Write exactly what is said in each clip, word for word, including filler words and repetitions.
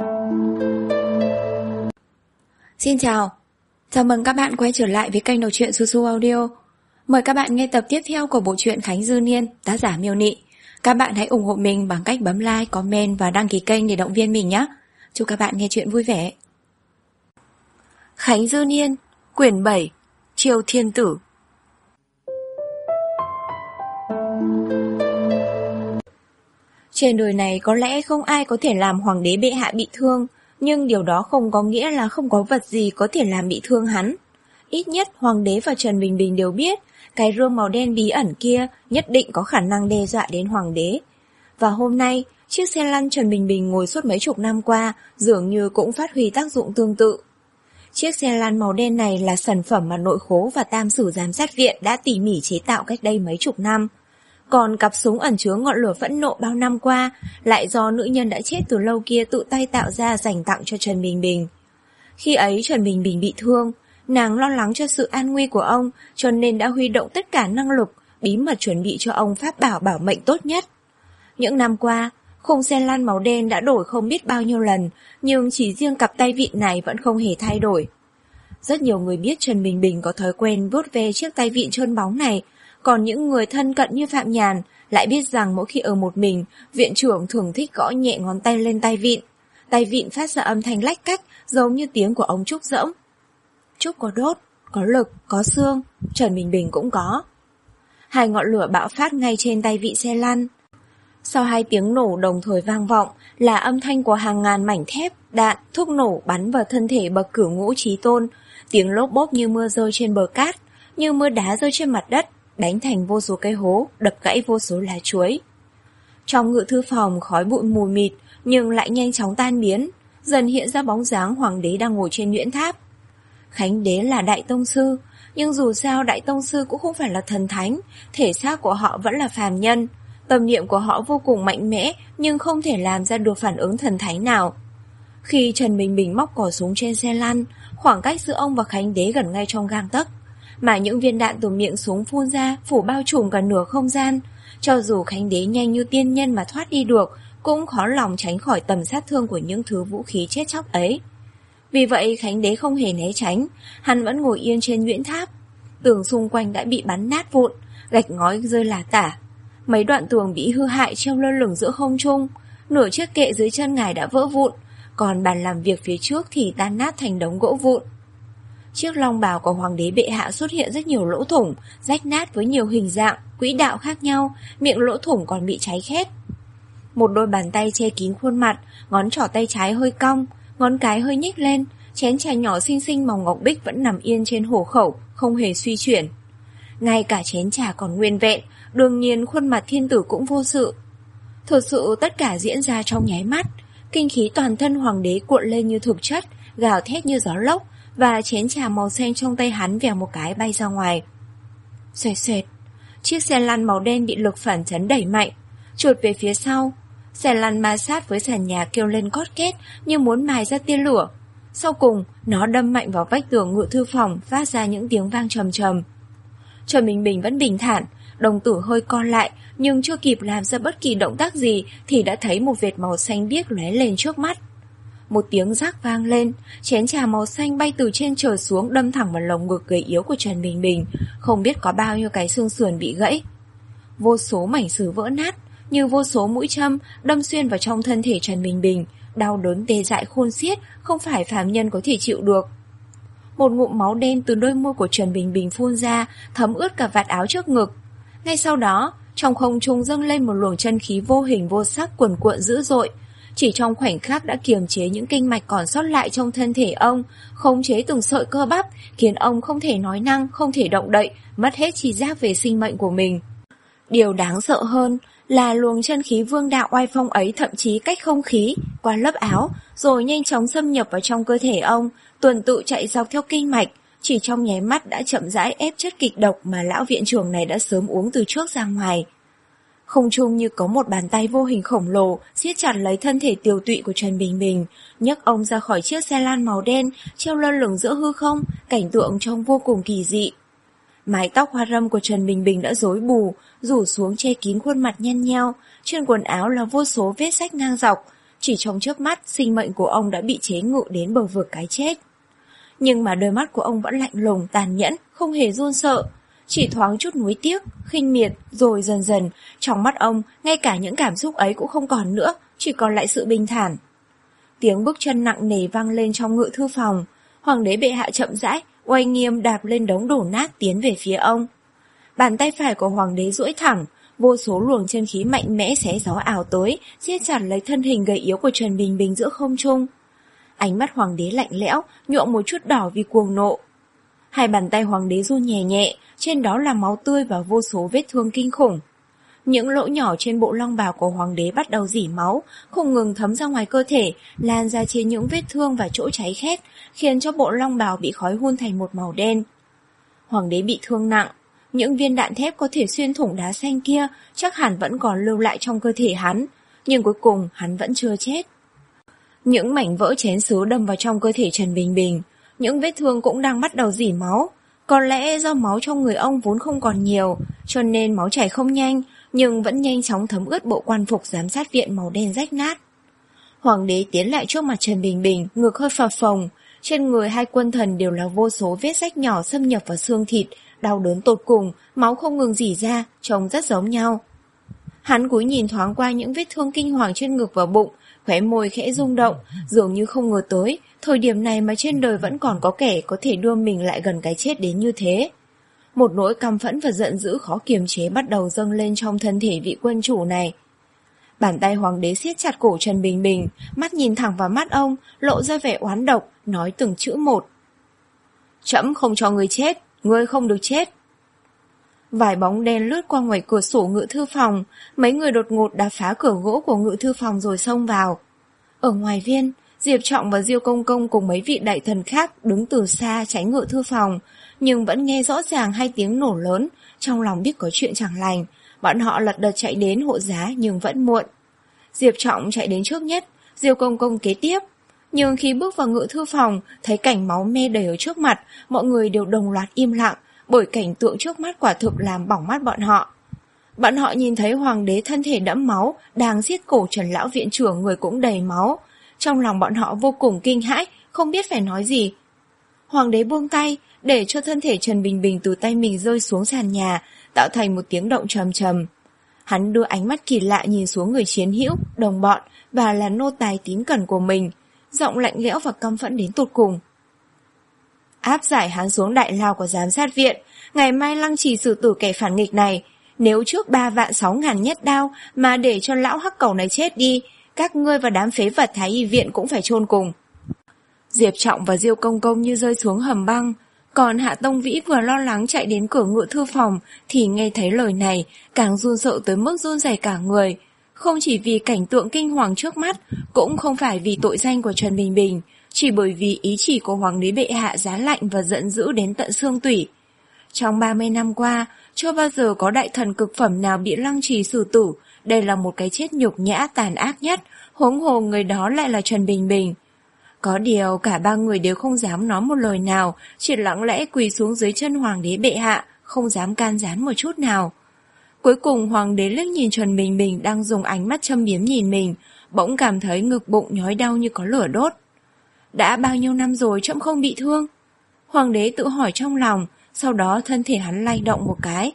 Xin chào, chào mừng các bạn quay trở lại với kênh đọc truyện Su Su Audio. Mời các bạn nghe tập tiếp theo của bộ truyện Khánh Dư Niên, tác giả Miêu Nị. Các bạn hãy ủng hộ mình bằng cách bấm like, comment và đăng ký kênh để động viên mình nhé. Chúc các bạn nghe truyện vui vẻ. Khánh Dư Niên, quyển bảy, Triều Thiên Tử. Trên đời này có lẽ không ai có thể làm hoàng đế bệ hạ bị thương, nhưng điều đó không có nghĩa là không có vật gì có thể làm bị thương hắn. Ít nhất hoàng đế và Trần Bình Bình đều biết cái rương màu đen bí ẩn kia nhất định có khả năng đe dọa đến hoàng đế. Và hôm nay, chiếc xe lăn Trần Bình Bình ngồi suốt mấy chục năm qua dường như cũng phát huy tác dụng tương tự. Chiếc xe lăn màu đen này là sản phẩm mà nội khố và tam sử giám sát viện đã tỉ mỉ chế tạo cách đây mấy chục năm. Còn cặp súng ẩn chứa ngọn lửa phẫn nộ bao năm qua lại do nữ nhân đã chết từ lâu kia tự tay tạo ra dành tặng cho Trần Bình Bình. Khi ấy Trần Bình Bình bị thương, nàng lo lắng cho sự an nguy của ông cho nên đã huy động tất cả năng lực, bí mật chuẩn bị cho ông pháp bảo bảo mệnh tốt nhất. Những năm qua, khung xe lăn màu đen đã đổi không biết bao nhiêu lần, nhưng chỉ riêng cặp tay vịn này vẫn không hề thay đổi. Rất nhiều người biết Trần Bình Bình có thói quen vuốt ve chiếc tay vịn trơn bóng này, còn những người thân cận như Phạm Nhàn lại biết rằng mỗi khi ở một mình, viện trưởng thường thích gõ nhẹ ngón tay lên tay vịn. Tay vịn phát ra âm thanh lách cách giống như tiếng của ông trúc rỗng. Trúc có đốt, có lực, có xương, Trần Bình Bình cũng có. Hai ngọn lửa bạo phát ngay trên tay vịn xe lăn. Sau hai tiếng nổ đồng thời vang vọng là âm thanh của hàng ngàn mảnh thép, đạn, thuốc nổ bắn vào thân thể bậc cửu ngũ chí tôn. Tiếng lốp bốp như mưa rơi trên bờ cát, như mưa đá rơi trên mặt đất, đánh thành vô số cây hố, đập gãy vô số lá chuối. Trong ngự thư phòng khói bụi mù mịt nhưng lại nhanh chóng tan biến, dần hiện ra bóng dáng hoàng đế đang ngồi trên nhuyễn tháp. Khánh đế là đại tông sư, nhưng dù sao đại tông sư cũng không phải là thần thánh, thể xác của họ vẫn là phàm nhân. Tâm niệm của họ vô cùng mạnh mẽ nhưng không thể làm ra được phản ứng thần thánh nào. Khi Trần Bình Bình móc cò súng trên xe lăn, khoảng cách giữa ông và Khánh đế gần ngay trong gang tấc, mà những viên đạn từ miệng súng phun ra phủ bao trùm cả nửa không gian. Cho dù Khánh đế nhanh như tiên nhân mà thoát đi được, cũng khó lòng tránh khỏi tầm sát thương của những thứ vũ khí chết chóc ấy. Vì vậy Khánh đế không hề né tránh, hắn vẫn ngồi yên trên nhuyễn tháp. Tường xung quanh đã bị bắn nát vụn, gạch ngói rơi lả tả. Mấy đoạn tường bị hư hại treo lơ lửng giữa không trung, nửa chiếc kệ dưới chân ngài đã vỡ vụn, còn bàn làm việc phía trước thì tan nát thành đống gỗ vụn. Chiếc long bào của hoàng đế bệ hạ xuất hiện rất nhiều lỗ thủng, rách nát với nhiều hình dạng, quỹ đạo khác nhau, miệng lỗ thủng còn bị cháy khét. Một đôi bàn tay che kín khuôn mặt, ngón trỏ tay trái hơi cong, ngón cái hơi nhích lên, chén trà nhỏ xinh xinh màu ngọc bích vẫn nằm yên trên hổ khẩu, không hề suy chuyển. Ngay cả chén trà còn nguyên vẹn, đương nhiên khuôn mặt thiên tử cũng vô sự. Thực sự tất cả diễn ra trong nháy mắt, kinh khí toàn thân hoàng đế cuộn lên như thực chất, gào thét như gió lốc, và chén trà màu xanh trong tay hắn vèo một cái bay ra ngoài. Xoẹt xoẹt, chiếc xe lăn màu đen bị lực phản chấn đẩy mạnh, trượt về phía sau. Xe lăn ma sát với sàn nhà kêu lên cót két như muốn mài ra tia lửa. Sau cùng, nó đâm mạnh vào vách tường ngự thư phòng, phát ra những tiếng vang trầm trầm. Trần Bình Bình vẫn bình thản, đồng tử hơi co lại, nhưng chưa kịp làm ra bất kỳ động tác gì thì đã thấy một vệt màu xanh biếc lóe lên trước mắt. Một tiếng rác vang lên, chén trà màu xanh bay từ trên trời xuống đâm thẳng vào lồng ngực gầy yếu của Trần Bình Bình, không biết có bao nhiêu cái xương sườn bị gãy. Vô số mảnh sứ vỡ nát, như vô số mũi châm đâm xuyên vào trong thân thể Trần Bình Bình, đau đớn tê dại khôn xiết, không phải phàm nhân có thể chịu được. Một ngụm máu đen từ đôi môi của Trần Bình Bình phun ra, thấm ướt cả vạt áo trước ngực. Ngay sau đó, trong không trung dâng lên một luồng chân khí vô hình vô sắc cuồn cuộn dữ dội. Chỉ trong khoảnh khắc đã kiềm chế những kinh mạch còn sót lại trong thân thể ông, khống chế từng sợi cơ bắp, khiến ông không thể nói năng, không thể động đậy, mất hết tri giác về sinh mệnh của mình. Điều đáng sợ hơn là luồng chân khí vương đạo oai phong ấy thậm chí cách không khí, qua lớp áo, rồi nhanh chóng xâm nhập vào trong cơ thể ông, tuần tự chạy dọc theo kinh mạch, chỉ trong nháy mắt đã chậm rãi ép chất kịch độc mà lão viện trưởng này đã sớm uống từ trước ra ngoài. Không trung như có một bàn tay vô hình khổng lồ siết chặt lấy thân thể tiều tụy của Trần Bình Bình, nhấc ông ra khỏi chiếc xe lan màu đen treo lơ lửng giữa hư không, cảnh tượng trông vô cùng kỳ dị. Mái tóc hoa râm của Trần Bình Bình đã rối bù, rủ xuống che kín khuôn mặt nhăn nheo, trên quần áo là vô số vết rách ngang dọc, chỉ trong chớp mắt sinh mệnh của ông đã bị chế ngự đến bờ vực cái chết. Nhưng mà đôi mắt của ông vẫn lạnh lùng, tàn nhẫn, không hề run sợ. Chỉ thoáng chút nuối tiếc, khinh miệt, rồi dần dần, trong mắt ông, ngay cả những cảm xúc ấy cũng không còn nữa, chỉ còn lại sự bình thản. Tiếng bước chân nặng nề vang lên trong ngự thư phòng. Hoàng đế bệ hạ chậm rãi, oai nghiêm đạp lên đống đổ nát tiến về phía ông. Bàn tay phải của hoàng đế duỗi thẳng, vô số luồng chân khí mạnh mẽ xé gió ảo tới, siết chặt lấy thân hình gầy yếu của Trần Bình Bình giữa không trung. Ánh mắt hoàng đế lạnh lẽo, nhuộm một chút đỏ vì cuồng nộ. Hai bàn tay hoàng đế run nhẹ nhẹ, trên đó là máu tươi và vô số vết thương kinh khủng. Những lỗ nhỏ trên bộ long bào của hoàng đế bắt đầu rỉ máu, không ngừng thấm ra ngoài cơ thể, lan ra trên những vết thương và chỗ cháy khét, khiến cho bộ long bào bị khói hun thành một màu đen. Hoàng đế bị thương nặng, những viên đạn thép có thể xuyên thủng đá xanh kia chắc hẳn vẫn còn lưu lại trong cơ thể hắn, nhưng cuối cùng hắn vẫn chưa chết. Những mảnh vỡ chén sứ đâm vào trong cơ thể Trần Bình Bình, những vết thương cũng đang bắt đầu rỉ máu. Có lẽ do máu trong người ông vốn không còn nhiều, cho nên máu chảy không nhanh, nhưng vẫn nhanh chóng thấm ướt bộ quan phục giám sát viện màu đen rách nát. Hoàng đế tiến lại trước mặt Trần Bình Bình, ngực hơi phập phồng, trên người hai quân thần đều là vô số vết rách nhỏ xâm nhập vào xương thịt, đau đớn tột cùng, máu không ngừng rỉ ra, trông rất giống nhau. Hắn cúi nhìn thoáng qua những vết thương kinh hoàng trên ngực và bụng, khóe môi khẽ rung động, dường như không ngờ tới, thời điểm này mà trên đời vẫn còn có kẻ có thể đưa mình lại gần cái chết đến như thế. Một nỗi căm phẫn và giận dữ khó kiềm chế bắt đầu dâng lên trong thân thể vị quân chủ này. Bàn tay hoàng đế siết chặt cổ Trần Bình Bình, mắt nhìn thẳng vào mắt ông, lộ ra vẻ oán độc, nói từng chữ một. Trẫm không cho ngươi chết, ngươi không được chết. Vài bóng đen lướt qua ngoài cửa sổ ngự thư phòng, mấy người đột ngột đá phá cửa gỗ của ngự thư phòng rồi xông vào. Ở ngoài viên, Diệp Trọng và Diêu Công Công cùng mấy vị đại thần khác đứng từ xa tránh ngự thư phòng, nhưng vẫn nghe rõ ràng hai tiếng nổ lớn, trong lòng biết có chuyện chẳng lành. Bọn họ lật đật chạy đến hộ giá nhưng vẫn muộn. Diệp Trọng chạy đến trước nhất, Diêu Công Công kế tiếp. Nhưng khi bước vào ngự thư phòng, thấy cảnh máu me đầy ở trước mặt, mọi người đều đồng loạt im lặng, bởi cảnh tượng trước mắt quả thực làm bỏng mắt bọn họ. Bọn họ nhìn thấy hoàng đế thân thể đẫm máu, đang siết cổ Trần lão viện trưởng, người cũng đầy máu. Trong lòng bọn họ vô cùng kinh hãi, không biết phải nói gì. Hoàng đế buông tay, để cho thân thể Trần Bình Bình từ tay mình rơi xuống sàn nhà, tạo thành một tiếng động trầm trầm. Hắn đưa ánh mắt kỳ lạ nhìn xuống người chiến hữu, đồng bọn và là nô tài tín cẩn của mình, giọng lạnh lẽo và căm phẫn đến tột cùng. Áp giải hắn xuống đại lao của giám sát viện, ngày mai lăng trì xử tử kẻ phản nghịch này. Nếu trước ba vạn sáu ngàn nhất đao mà để cho lão hắc cẩu này chết đi, các ngươi và đám phế vật Thái y viện cũng phải chôn cùng. Diệp Trọng và Diêu Công Công như rơi xuống hầm băng, còn Hạ Tông Vĩ vừa lo lắng chạy đến cửa ngự thư phòng thì nghe thấy lời này, càng run sợ tới mức run rẩy cả người. Không chỉ vì cảnh tượng kinh hoàng trước mắt, cũng không phải vì tội danh của Trần Bình Bình, chỉ bởi vì ý chỉ của hoàng đế bệ hạ giá lạnh và giận dữ đến tận xương tủy. Trong ba mươi năm qua, chưa bao giờ có đại thần cực phẩm nào bị lăng trì xử tử, đây là một cái chết nhục nhã tàn ác nhất, huống hồ người đó lại là Trần Bình Bình. Có điều cả ba người đều không dám nói một lời nào, chỉ lặng lẽ quỳ xuống dưới chân hoàng đế bệ hạ, không dám can gián một chút nào. Cuối cùng hoàng đế liếc nhìn Trần Bình Bình đang dùng ánh mắt châm biếm nhìn mình, bỗng cảm thấy ngực bụng nhói đau như có lửa đốt. Đã bao nhiêu năm rồi trẫm không bị thương? Hoàng đế tự hỏi trong lòng, sau đó thân thể hắn lay động một cái.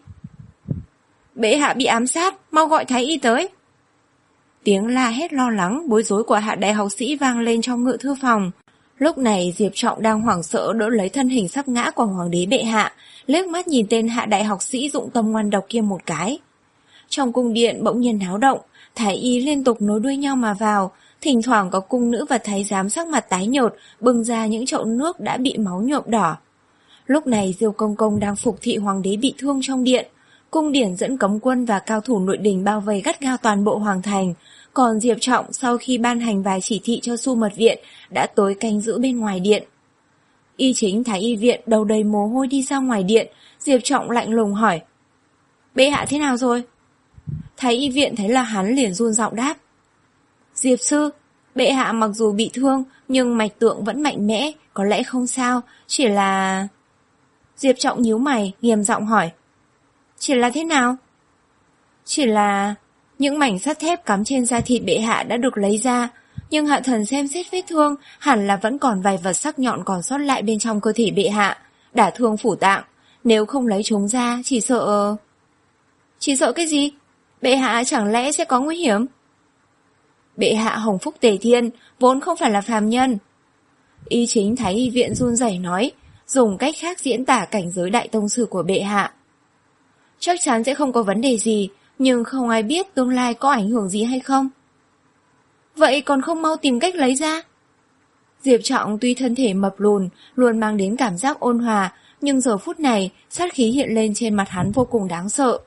Bệ hạ bị ám sát, mau gọi thái y tới. Tiếng la hét lo lắng, bối rối của Hạ đại học sĩ vang lên trong ngự thư phòng. Lúc này Diệp Trọng đang hoảng sợ đỡ lấy thân hình sắp ngã của hoàng đế bệ hạ, liếc mắt nhìn tên Hạ đại học sĩ dụng tâm ngoan độc kia một cái. Trong cung điện bỗng nhiên náo động, thái y liên tục nối đuôi nhau mà vào, thỉnh thoảng có cung nữ và thái giám sắc mặt tái nhợt bưng ra những chậu nước đã bị máu nhuộm đỏ. Lúc này Diêu Công Công đang phục thị hoàng đế bị thương trong điện. Cung điển dẫn cấm quân và cao thủ nội đình bao vây gắt gao toàn bộ hoàng thành, còn Diệp Trọng sau khi ban hành vài chỉ thị cho Su Mật Viện đã tới canh giữ bên ngoài điện. Y chính Thái y viện đầu đầy mồ hôi đi ra ngoài điện, Diệp Trọng lạnh lùng hỏi: Bệ hạ thế nào rồi? Thái y viện thấy là hắn liền run giọng đáp: Diệp sư, bệ hạ mặc dù bị thương nhưng mạch tượng vẫn mạnh mẽ, có lẽ không sao, chỉ là... Diệp Trọng nhíu mày, nghiêm giọng hỏi: Chỉ là thế nào? Chỉ là... Những mảnh sắt thép cắm trên da thịt bệ hạ đã được lấy ra, Nhưng Hạ Thần xem xét vết thương, hẳn là vẫn còn vài vật sắc nhọn còn sót lại bên trong cơ thể bệ hạ, đả thương phủ tạng. Nếu không lấy chúng ra, chỉ sợ... Chỉ sợ cái gì? Bệ hạ chẳng lẽ sẽ có nguy hiểm? Bệ hạ hồng phúc tề thiên, vốn không phải là phàm nhân. Y Chính Thái Y viện run rẩy nói, dùng cách khác diễn tả cảnh giới đại tông sư của bệ hạ. Chắc chắn sẽ không có vấn đề gì, nhưng không ai biết tương lai có ảnh hưởng gì hay không. Vậy còn không mau tìm cách lấy ra? Diệp Trọng tuy thân thể mập lùn, luôn mang đến cảm giác ôn hòa, nhưng giờ phút này, sát khí hiện lên trên mặt hắn vô cùng đáng sợ.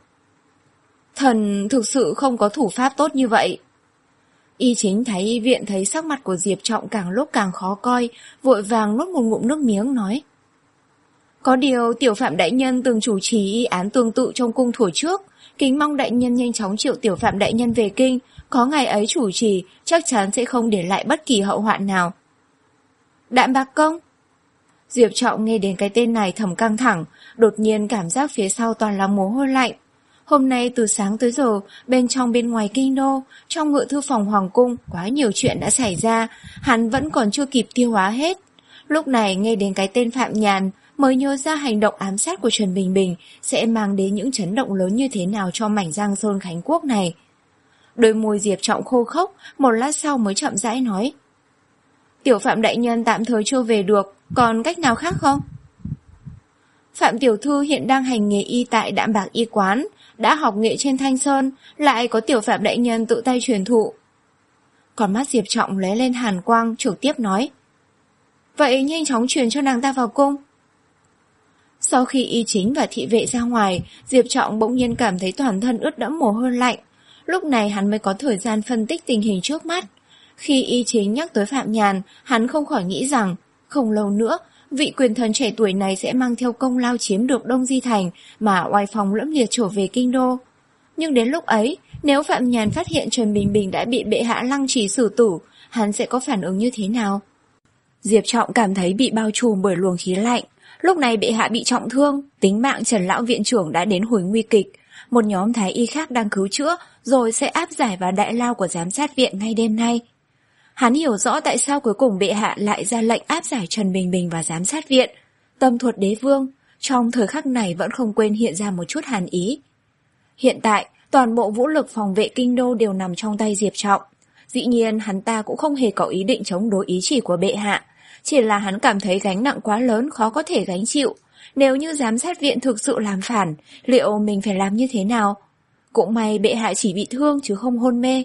Thần thực sự không có thủ pháp tốt như vậy. Y Chính Thái Y viện thấy sắc mặt của Diệp Trọng càng lúc càng khó coi, vội vàng nuốt một ngụm nước miếng nói. Có điều tiểu phạm đại nhân từng chủ trì y án tương tự trong cung thuở trước, kính mong đại nhân nhanh chóng triệu tiểu phạm đại nhân về kinh, có ngày ấy chủ trì chắc chắn sẽ không để lại bất kỳ hậu hoạn nào. Đạm Bạc Công. Diệp Trọng nghe đến cái tên này thầm căng thẳng, đột nhiên cảm giác phía sau toàn là mồ hôi lạnh. Hôm nay từ sáng tới giờ, bên trong bên ngoài kinh đô, trong ngự thư phòng hoàng cung, quá nhiều chuyện đã xảy ra, hắn vẫn còn chưa kịp tiêu hóa hết. Lúc này nghe đến cái tên Phạm Nhàn, mới nhớ ra hành động ám sát của Trần Bình Bình sẽ mang đến những chấn động lớn như thế nào cho mảnh Giang Sơn Khánh Quốc này. Đôi môi Diệp Trọng khô khốc, một lát sau mới chậm rãi nói. Tiểu Phạm đại nhân tạm thời chưa về được, còn cách nào khác không? Phạm tiểu thư hiện đang hành nghề y tại Đạm Bạc y quán, đã học nghệ trên Thanh Sơn, lại có tiểu Phạm đại nhân tự tay truyền thụ. Còn mắt Diệp Trọng lóe lên hàn quang, trực tiếp nói. Vậy nhanh chóng truyền cho nàng ta vào cung. Sau khi Y Chính và thị vệ ra ngoài, Diệp Trọng bỗng nhiên cảm thấy toàn thân ướt đẫm mồ hôi lạnh. Lúc này hắn mới có thời gian phân tích tình hình trước mắt. Khi Y Chính nhắc tới Phạm Nhàn, hắn không khỏi nghĩ rằng, không lâu nữa, vị quyền thần trẻ tuổi này sẽ mang theo công lao chiếm được Đông Di Thành mà oai phong lẫm liệt trở về kinh đô. Nhưng đến lúc ấy, nếu Phạm Nhàn phát hiện Trần Bình Bình đã bị bệ hạ lăng trì xử tử, hắn sẽ có phản ứng như thế nào? Diệp Trọng cảm thấy bị bao trùm bởi luồng khí lạnh. Lúc này bệ hạ bị trọng thương, tính mạng Trần lão viện trưởng đã đến hồi nguy kịch. Một nhóm thái y khác đang cứu chữa, rồi sẽ áp giải vào đại lao của giám sát viện ngay đêm nay. Hắn hiểu rõ tại sao cuối cùng bệ hạ lại ra lệnh áp giải Trần Bình Bình vào giám sát viện. Tâm thuật đế vương, trong thời khắc này vẫn không quên hiện ra một chút hàn ý. Hiện tại, toàn bộ vũ lực phòng vệ kinh đô đều nằm trong tay Diệp Trọng. Dĩ nhiên hắn ta cũng không hề có ý định chống đối ý chỉ của bệ hạ. Chỉ là hắn cảm thấy gánh nặng quá lớn khó có thể gánh chịu. Nếu như giám sát viện thực sự làm phản, liệu mình phải làm như thế nào? Cũng may bệ hạ chỉ bị thương chứ không hôn mê.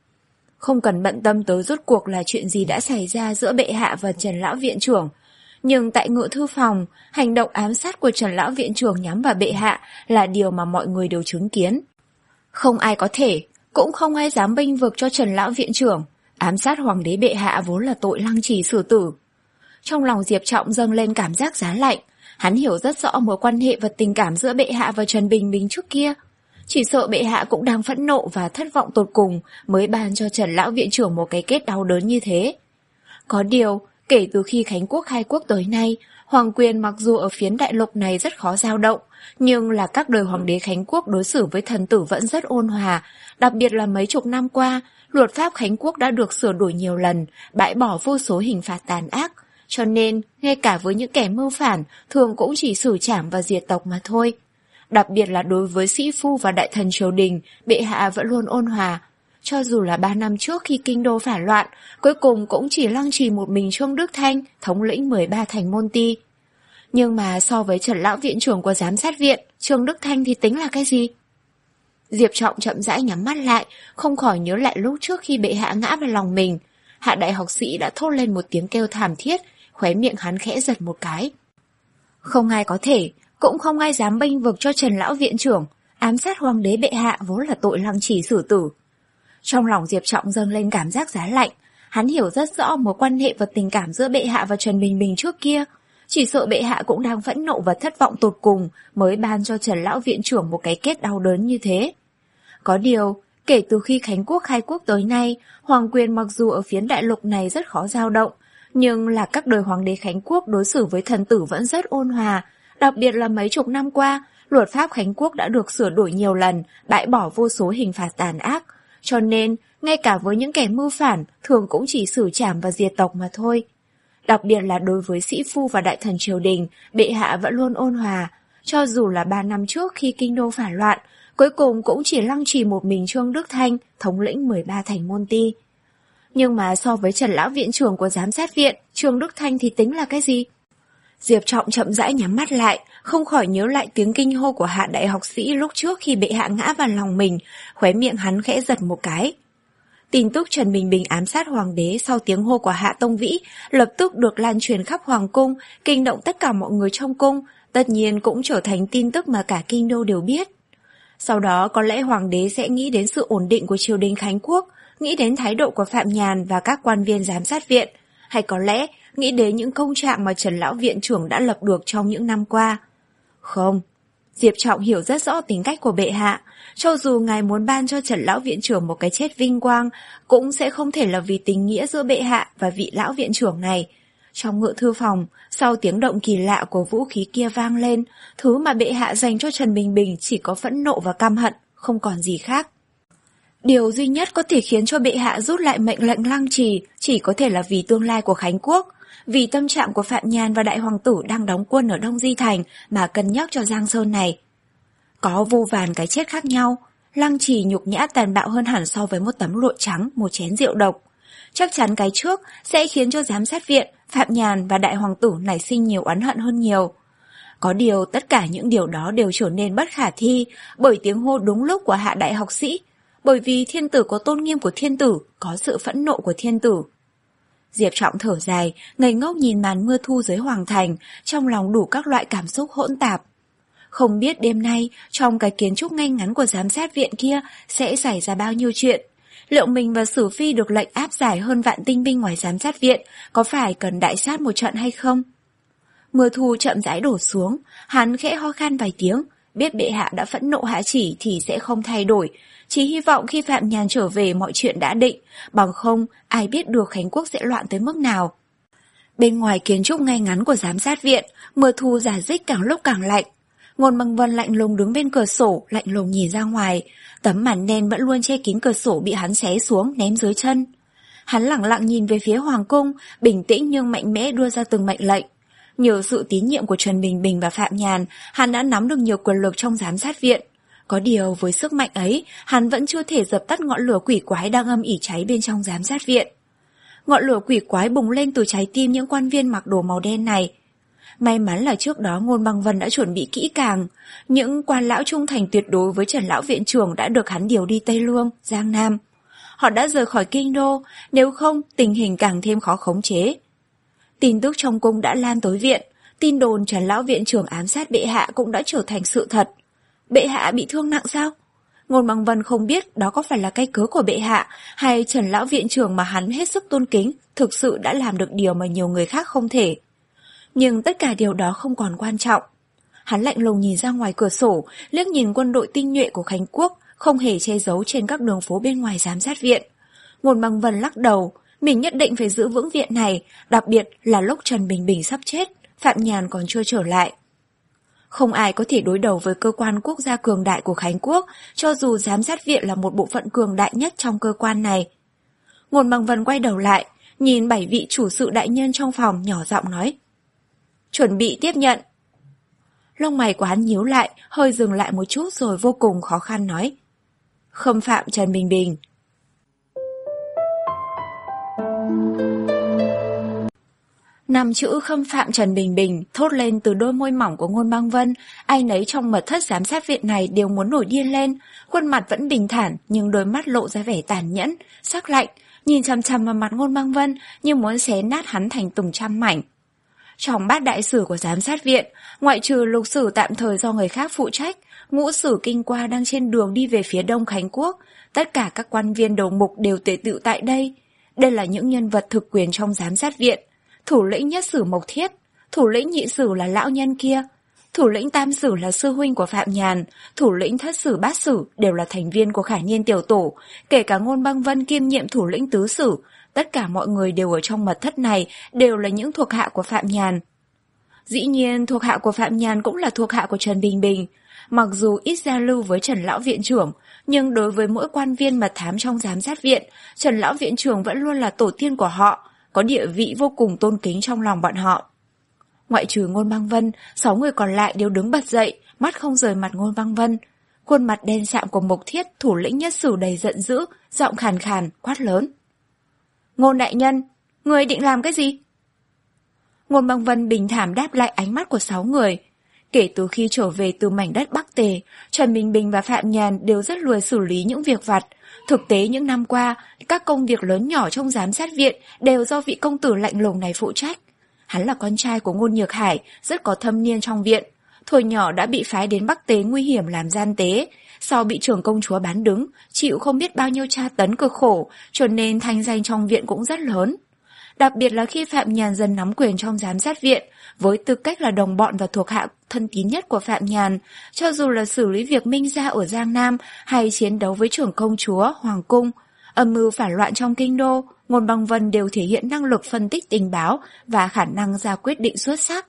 Không cần bận tâm tới rốt cuộc là chuyện gì đã xảy ra giữa bệ hạ và Trần lão viện trưởng. Nhưng tại ngự thư phòng, hành động ám sát của Trần lão viện trưởng nhắm vào bệ hạ là điều mà mọi người đều chứng kiến. Không ai có thể, cũng không ai dám bênh vực cho Trần lão viện trưởng. Ám sát hoàng đế bệ hạ vốn là tội lăng trì xử tử. Trong lòng Diệp Trọng dâng lên cảm giác giá lạnh. Hắn hiểu rất rõ mối quan hệ và tình cảm giữa bệ hạ và Trần Bình Bình trước kia. Chỉ sợ bệ hạ cũng đang phẫn nộ và thất vọng tột cùng mới ban cho Trần lão viện trưởng một cái kết đau đớn như thế. Có điều, kể từ khi Khánh Quốc khai quốc tới nay, hoàng quyền mặc dù ở phiến đại lục này rất khó dao động, nhưng là các đời hoàng đế Khánh Quốc đối xử với thần tử vẫn rất ôn hòa, đặc biệt là mấy chục năm qua, luật pháp Khánh Quốc đã được sửa đổi nhiều lần, bãi bỏ vô số hình phạt tàn ác, cho nên, ngay cả với những kẻ mưu phản, thường cũng chỉ xử trảm và diệt tộc mà thôi. Đặc biệt là đối với sĩ phu và đại thần triều đình, bệ hạ vẫn luôn ôn hòa. Cho dù là ba năm trước khi kinh đô phản loạn, cuối cùng cũng chỉ lăng trì một mình Trương Đức Thanh, thống lĩnh mười ba thành môn ti. Nhưng mà so với Trần lão viện trưởng của giám sát viện, Trương Đức Thanh thì tính là cái gì? Diệp Trọng chậm rãi nhắm mắt lại, không khỏi nhớ lại lúc trước khi bệ hạ ngã vào lòng mình. Hạ đại học sĩ đã thốt lên một tiếng kêu thảm thiết, khóe miệng hắn khẽ giật một cái. Không ai có thể, cũng không ai dám bênh vực cho Trần lão viện trưởng. Ám sát hoàng đế bệ hạ vốn là tội lăng trì xử tử. Trong lòng Diệp Trọng dâng lên cảm giác giá lạnh. Hắn hiểu rất rõ mối quan hệ và tình cảm giữa bệ hạ và Trần Bình Bình trước kia. Chỉ sợ bệ hạ cũng đang phẫn nộ và thất vọng tột cùng mới ban cho Trần lão viện trưởng một cái kết đau đớn như thế. Có điều, kể từ khi Khánh Quốc khai quốc tới nay, hoàng quyền mặc dù ở phiến đại lục này rất khó dao động, nhưng là các đời hoàng đế Khánh Quốc đối xử với thần tử vẫn rất ôn hòa. Đặc biệt là mấy chục năm qua, luật pháp Khánh Quốc đã được sửa đổi nhiều lần, bãi bỏ vô số hình phạt tàn ác. Cho nên, ngay cả với những kẻ mưu phản, thường cũng chỉ xử trảm và diệt tộc mà thôi. Đặc biệt là đối với sĩ phu và đại thần triều đình, bệ hạ vẫn luôn ôn hòa. Cho dù là ba năm trước khi kinh đô phản loạn, cuối cùng cũng chỉ lăng trì một mình Trương Đức Thanh, thống lĩnh mười ba thành môn ti. Nhưng mà so với Trần lão viện trưởng của giám sát viện, Trương Đức Thanh thì tính là cái gì? Diệp Trọng chậm rãi nhắm mắt lại, không khỏi nhớ lại tiếng kinh hô của hạ đại học sĩ lúc trước khi bệ hạ ngã vào lòng mình, khóe miệng hắn khẽ giật một cái. Tin tức Trần Bình Bình ám sát hoàng đế sau tiếng hô của Hạ Tông Vĩ lập tức được lan truyền khắp hoàng cung, kinh động tất cả mọi người trong cung, tất nhiên cũng trở thành tin tức mà cả kinh đô đều biết. Sau đó có lẽ hoàng đế sẽ nghĩ đến sự ổn định của triều đình Khánh Quốc, nghĩ đến thái độ của Phạm Nhàn và các quan viên giám sát viện, hay có lẽ nghĩ đến những công trạng mà Trần lão viện trưởng đã lập được trong những năm qua. Không, Diệp Trọng hiểu rất rõ tính cách của bệ hạ, cho dù ngài muốn ban cho Trần lão viện trưởng một cái chết vinh quang, cũng sẽ không thể là vì tình nghĩa giữa bệ hạ và vị lão viện trưởng này. Trong ngự thư phòng, sau tiếng động kỳ lạ của vũ khí kia vang lên, thứ mà bệ hạ dành cho Trần Bình Bình chỉ có phẫn nộ và căm hận, không còn gì khác. Điều duy nhất có thể khiến cho bệ hạ rút lại mệnh lệnh lăng trì chỉ có thể là vì tương lai của Khánh Quốc, vì tâm trạng của Phạm Nhàn và đại hoàng tử đang đóng quân ở Đông Di Thành mà cân nhắc cho Giang Sơn này. Có vô vàn cái chết khác nhau, lăng trì nhục nhã tàn bạo hơn hẳn so với một tấm lụa trắng, một chén rượu độc. Chắc chắn cái trước sẽ khiến cho giám sát viện, Phạm Nhàn và đại hoàng tử nảy sinh nhiều oán hận hơn nhiều. Có điều tất cả những điều đó đều trở nên bất khả thi bởi tiếng hô đúng lúc của hạ đại học sĩ, bởi vì thiên tử có tôn nghiêm của thiên tử, có sự phẫn nộ của thiên tử. Diệp Trọng thở dài, ngây ngốc nhìn màn mưa thu dưới hoàng thành, trong lòng đủ các loại cảm xúc hỗn tạp. Không biết đêm nay, trong cái kiến trúc ngay ngắn của giám sát viện kia sẽ xảy ra bao nhiêu chuyện. Liệu mình và Sử Phi được lệnh áp giải hơn vạn tinh binh ngoài giám sát viện, có phải cần đại sát một trận hay không? Mưa thu chậm rãi đổ xuống, hắn khẽ ho khan vài tiếng, biết bệ hạ đã phẫn nộ hạ chỉ thì sẽ không thay đổi, chỉ hy vọng khi Phạm Nhàn trở về mọi chuyện đã định, bằng không ai biết được Khánh Quốc sẽ loạn tới mức nào. Bên ngoài kiến trúc ngay ngắn của giám sát viện, mưa thu rả rích càng lúc càng lạnh. Ngôn Băng Vân lạnh lùng đứng bên cửa sổ, lạnh lùng nhìn ra ngoài, tấm màn đen vẫn luôn che kín cửa sổ bị hắn xé xuống, ném dưới chân. Hắn lẳng lặng nhìn về phía hoàng cung, bình tĩnh nhưng mạnh mẽ đưa ra từng mệnh lệnh. Nhờ sự tín nhiệm của Trần Bình Bình và Phạm Nhàn, hắn đã nắm được nhiều quyền lực trong giám sát viện. Có điều với sức mạnh ấy, hắn vẫn chưa thể dập tắt ngọn lửa quỷ quái đang âm ỉ cháy bên trong giám sát viện. Ngọn lửa quỷ quái bùng lên từ trái tim những quan viên mặc đồ màu đen này. May mắn là trước đó Ngôn Băng Vân đã chuẩn bị kỹ càng. Những quan lão trung thành tuyệt đối với Trần lão viện trưởng đã được hắn điều đi Tây Lương, Giang Nam. Họ đã rời khỏi kinh đô, nếu không tình hình càng thêm khó khống chế. Tin tức trong cung đã lan tới viện, tin đồn Trần lão viện trưởng ám sát bệ hạ cũng đã trở thành sự thật. Bệ hạ bị thương nặng sao? Ngôn Băng Vân không biết đó có phải là cái cớ của bệ hạ hay Trần lão viện trưởng mà hắn hết sức tôn kính thực sự đã làm được điều mà nhiều người khác không thể. Nhưng tất cả điều đó không còn quan trọng. Hắn lạnh lùng nhìn ra ngoài cửa sổ, liếc nhìn quân đội tinh nhuệ của Khánh Quốc không hề che giấu trên các đường phố bên ngoài giám sát viện. Ngôn Băng Vân lắc đầu, mình nhất định phải giữ vững viện này, đặc biệt là lúc Trần Bình Bình sắp chết, Phạm Nhàn còn chưa trở lại. Không ai có thể đối đầu với cơ quan quốc gia cường đại của Khánh Quốc, cho dù giám sát viện là một bộ phận cường đại nhất trong cơ quan này. Ngôn Băng Vân quay đầu lại, nhìn bảy vị chủ sự đại nhân trong phòng nhỏ giọng nói. Chuẩn bị tiếp nhận. Lông mày của hắn nhíu lại, hơi dừng lại một chút rồi vô cùng khó khăn nói. Khâm phạm Trần Bình Bình. Năm chữ khâm phạm Trần Bình Bình thốt lên từ đôi môi mỏng của Ngôn Băng Vân, ai nấy trong mật thất giám sát viện này đều muốn nổi điên lên, khuôn mặt vẫn bình thản nhưng đôi mắt lộ ra vẻ tàn nhẫn, sắc lạnh, nhìn chằm chằm vào mặt Ngôn Băng Vân như muốn xé nát hắn thành từng trăm mảnh. Trong bát đại sử của giám sát viện, ngoại trừ lục sử tạm thời do người khác phụ trách, ngũ sử kinh qua đang trên đường đi về phía đông Khánh Quốc, tất cả các quan viên đầu mục đều tề tựu tại đây. Đây là những nhân vật thực quyền trong giám sát viện. Thủ lĩnh nhất sử Mộc Thiết, thủ lĩnh nhị sử là lão nhân kia, thủ lĩnh tam sử là sư huynh của Phạm Nhàn, thủ lĩnh thất sử bát sử đều là thành viên của Khải Niên tiểu tổ, kể cả Ngôn Băng Vân kiêm nhiệm thủ lĩnh tứ sử, tất cả mọi người đều ở trong mật thất này đều là những thuộc hạ của Phạm Nhàn. Dĩ nhiên thuộc hạ của Phạm Nhàn cũng là thuộc hạ của Trần Bình Bình, Mặc dù ít giao lưu với Trần Lão Viện trưởng, nhưng đối với mỗi quan viên mật thám trong giám sát viện, Trần Lão Viện trưởng vẫn luôn là tổ tiên của họ, có địa vị vô cùng tôn kính trong lòng bọn họ. Ngoại trừ Ngôn Băng Vân, sáu người còn lại đều đứng bật dậy, mắt không rời mặt Ngôn Băng Vân. Khuôn mặt đen sạm của Mộc Thiết, thủ lĩnh Nhất Sử đầy giận dữ, giọng khàn khàn, quát lớn. Ngôn đại nhân, người định làm cái gì? Ngôn Băng Vân bình thản đáp lại ánh mắt của sáu người. Kể từ khi trở về từ mảnh đất Bắc Tề, Trần Bình Bình và Phạm Nhàn đều rất lười xử lý những việc vặt. Thực tế những năm qua, các công việc lớn nhỏ trong giám sát viện đều do vị công tử lạnh lùng này phụ trách. Hắn là con trai của Ngôn Nhược Hải, rất có thâm niên trong viện. Thuở nhỏ đã bị phái đến Bắc Tế nguy hiểm làm gian tế, sau bị trưởng công chúa bán đứng, chịu không biết bao nhiêu tra tấn cực khổ, cho nên thanh danh trong viện cũng rất lớn. Đặc biệt là khi Phạm Nhàn dần nắm quyền trong giám sát viện, với tư cách là đồng bọn và thuộc hạ thân tín nhất của Phạm Nhàn, cho dù là xử lý việc Minh Gia ở Giang Nam hay chiến đấu với trưởng công chúa, Hoàng Cung, âm mưu phản loạn trong kinh đô, Ngôn Băng Vân đều thể hiện năng lực phân tích tình báo và khả năng ra quyết định xuất sắc.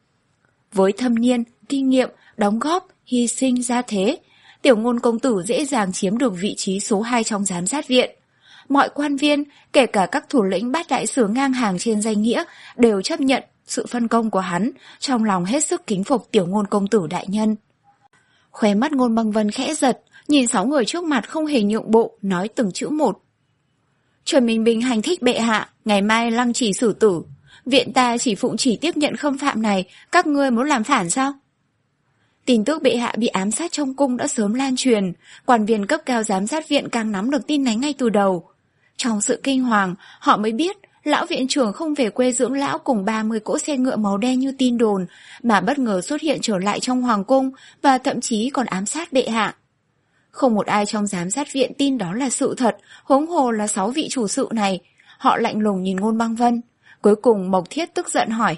Với thâm niên, kinh nghiệm, đóng góp, hy sinh ra thế, tiểu Ngôn công tử dễ dàng chiếm được vị trí số hai trong giám sát viện. Mọi quan viên, kể cả các thủ lĩnh bát đại sử ngang hàng trên danh nghĩa, đều chấp nhận sự phân công của hắn, trong lòng hết sức kính phục tiểu Ngôn công tử đại nhân. Khóe mắt Ngôn Băng Vân khẽ giật, nhìn sáu người trước mặt không hề nhượng bộ, nói từng chữ một. Trần Bình Bình hành thích bệ hạ, ngày mai lăng trì xử tử. Viện ta chỉ phụng chỉ tiếp nhận khâm phạm này, các ngươi muốn làm phản sao? Tin tức bệ hạ bị ám sát trong cung đã sớm lan truyền, quan viên cấp cao giám sát viện càng nắm được tin này ngay từ đầu. Trong sự kinh hoàng, họ mới biết lão viện trưởng không về quê dưỡng lão cùng ba mươi cỗ xe ngựa màu đen như tin đồn, mà bất ngờ xuất hiện trở lại trong hoàng cung và thậm chí còn ám sát bệ hạ. Không một ai trong giám sát viện tin đó là sự thật, huống hồ là sáu vị chủ sự này. Họ lạnh lùng nhìn Ngôn Băng Vân. Cuối cùng Mộc Thiết tức giận hỏi.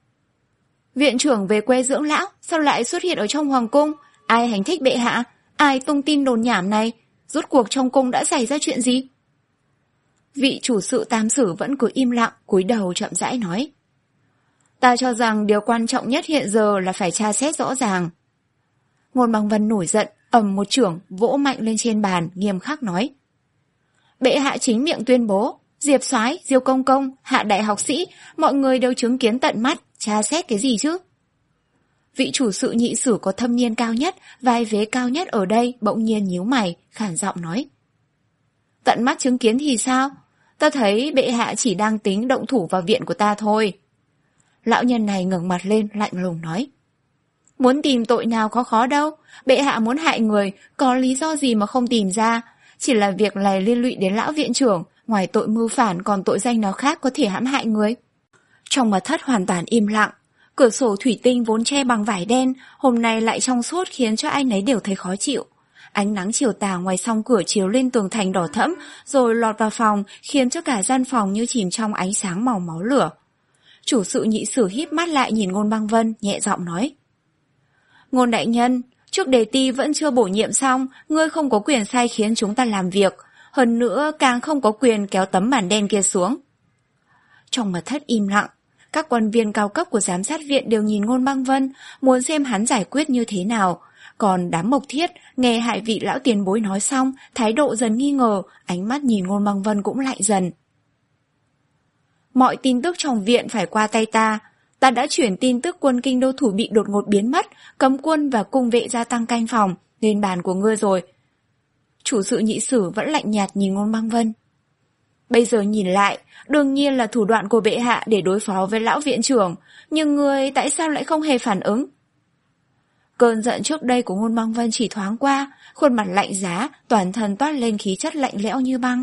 Viện trưởng về quê dưỡng lão, sao lại xuất hiện ở trong hoàng cung? Ai hành thích bệ hạ? Ai tung tin đồn nhảm này? Rốt cuộc trong cung đã xảy ra chuyện gì? Vị chủ sự Tam Sử vẫn cứ im lặng, cúi đầu chậm rãi nói. Ta cho rằng điều quan trọng nhất hiện giờ là phải tra xét rõ ràng. Ngôn Băng Vân nổi giận, ầm một chưởng, vỗ mạnh lên trên bàn, nghiêm khắc nói. Bệ hạ chính miệng tuyên bố, Diệp Soái, Diêu Công Công, Hạ đại học sĩ, mọi người đều chứng kiến tận mắt, tra xét cái gì chứ? Vị chủ sự Nhị Sử có thâm niên cao nhất, vai vế cao nhất ở đây bỗng nhiên nhíu mày, khản giọng nói. Tận mắt chứng kiến thì sao? Ta thấy bệ hạ chỉ đang tính động thủ vào viện của ta thôi. Lão nhân này ngẩng mặt lên, lạnh lùng nói. Muốn tìm tội nào có khó đâu, bệ hạ muốn hại người, có lý do gì mà không tìm ra. Chỉ là việc này liên lụy đến lão viện trưởng, ngoài tội mưu phản còn tội danh nào khác có thể hãm hại người. Trong mật thất hoàn toàn im lặng, cửa sổ thủy tinh vốn che bằng vải đen, hôm nay lại trong suốt khiến cho ai nấy đều thấy khó chịu. Ánh nắng chiều tà ngoài song cửa chiếu lên tường thành đỏ thẫm, rồi lọt vào phòng, khiến cho cả gian phòng như chìm trong ánh sáng màu máu lửa. Chủ sự Nhị Sử híp mắt lại nhìn Ngôn Băng Vân, nhẹ giọng nói. Ngôn đại nhân, trước đề ti vẫn chưa bổ nhiệm xong, ngươi không có quyền sai khiến chúng ta làm việc, hơn nữa càng không có quyền kéo tấm màn đen kia xuống. Trong mật thất im lặng, các quan viên cao cấp của giám sát viện đều nhìn Ngôn Băng Vân, muốn xem hắn giải quyết như thế nào. Còn đám Mộc Thiết nghe hai vị lão tiền bối nói xong, thái độ dần nghi ngờ, ánh mắt nhìn Ngôn Băng Vân cũng lạnh dần. Mọi tin tức trong viện phải qua tay ta. Ta đã chuyển tin tức quân kinh đô thủ bị đột ngột biến mất, cấm quân và cung vệ gia tăng canh phòng, lên bàn của ngươi rồi. Chủ sự Nhị Sử vẫn lạnh nhạt nhìn Ngôn Băng Vân. Bây giờ nhìn lại, đương nhiên là thủ đoạn của bệ hạ để đối phó với lão viện trưởng, nhưng ngươi tại sao lại không hề phản ứng? Cơn giận trước đây của Ngôn Băng Vân chỉ thoáng qua, khuôn mặt lạnh giá, toàn thân toát lên khí chất lạnh lẽo như băng.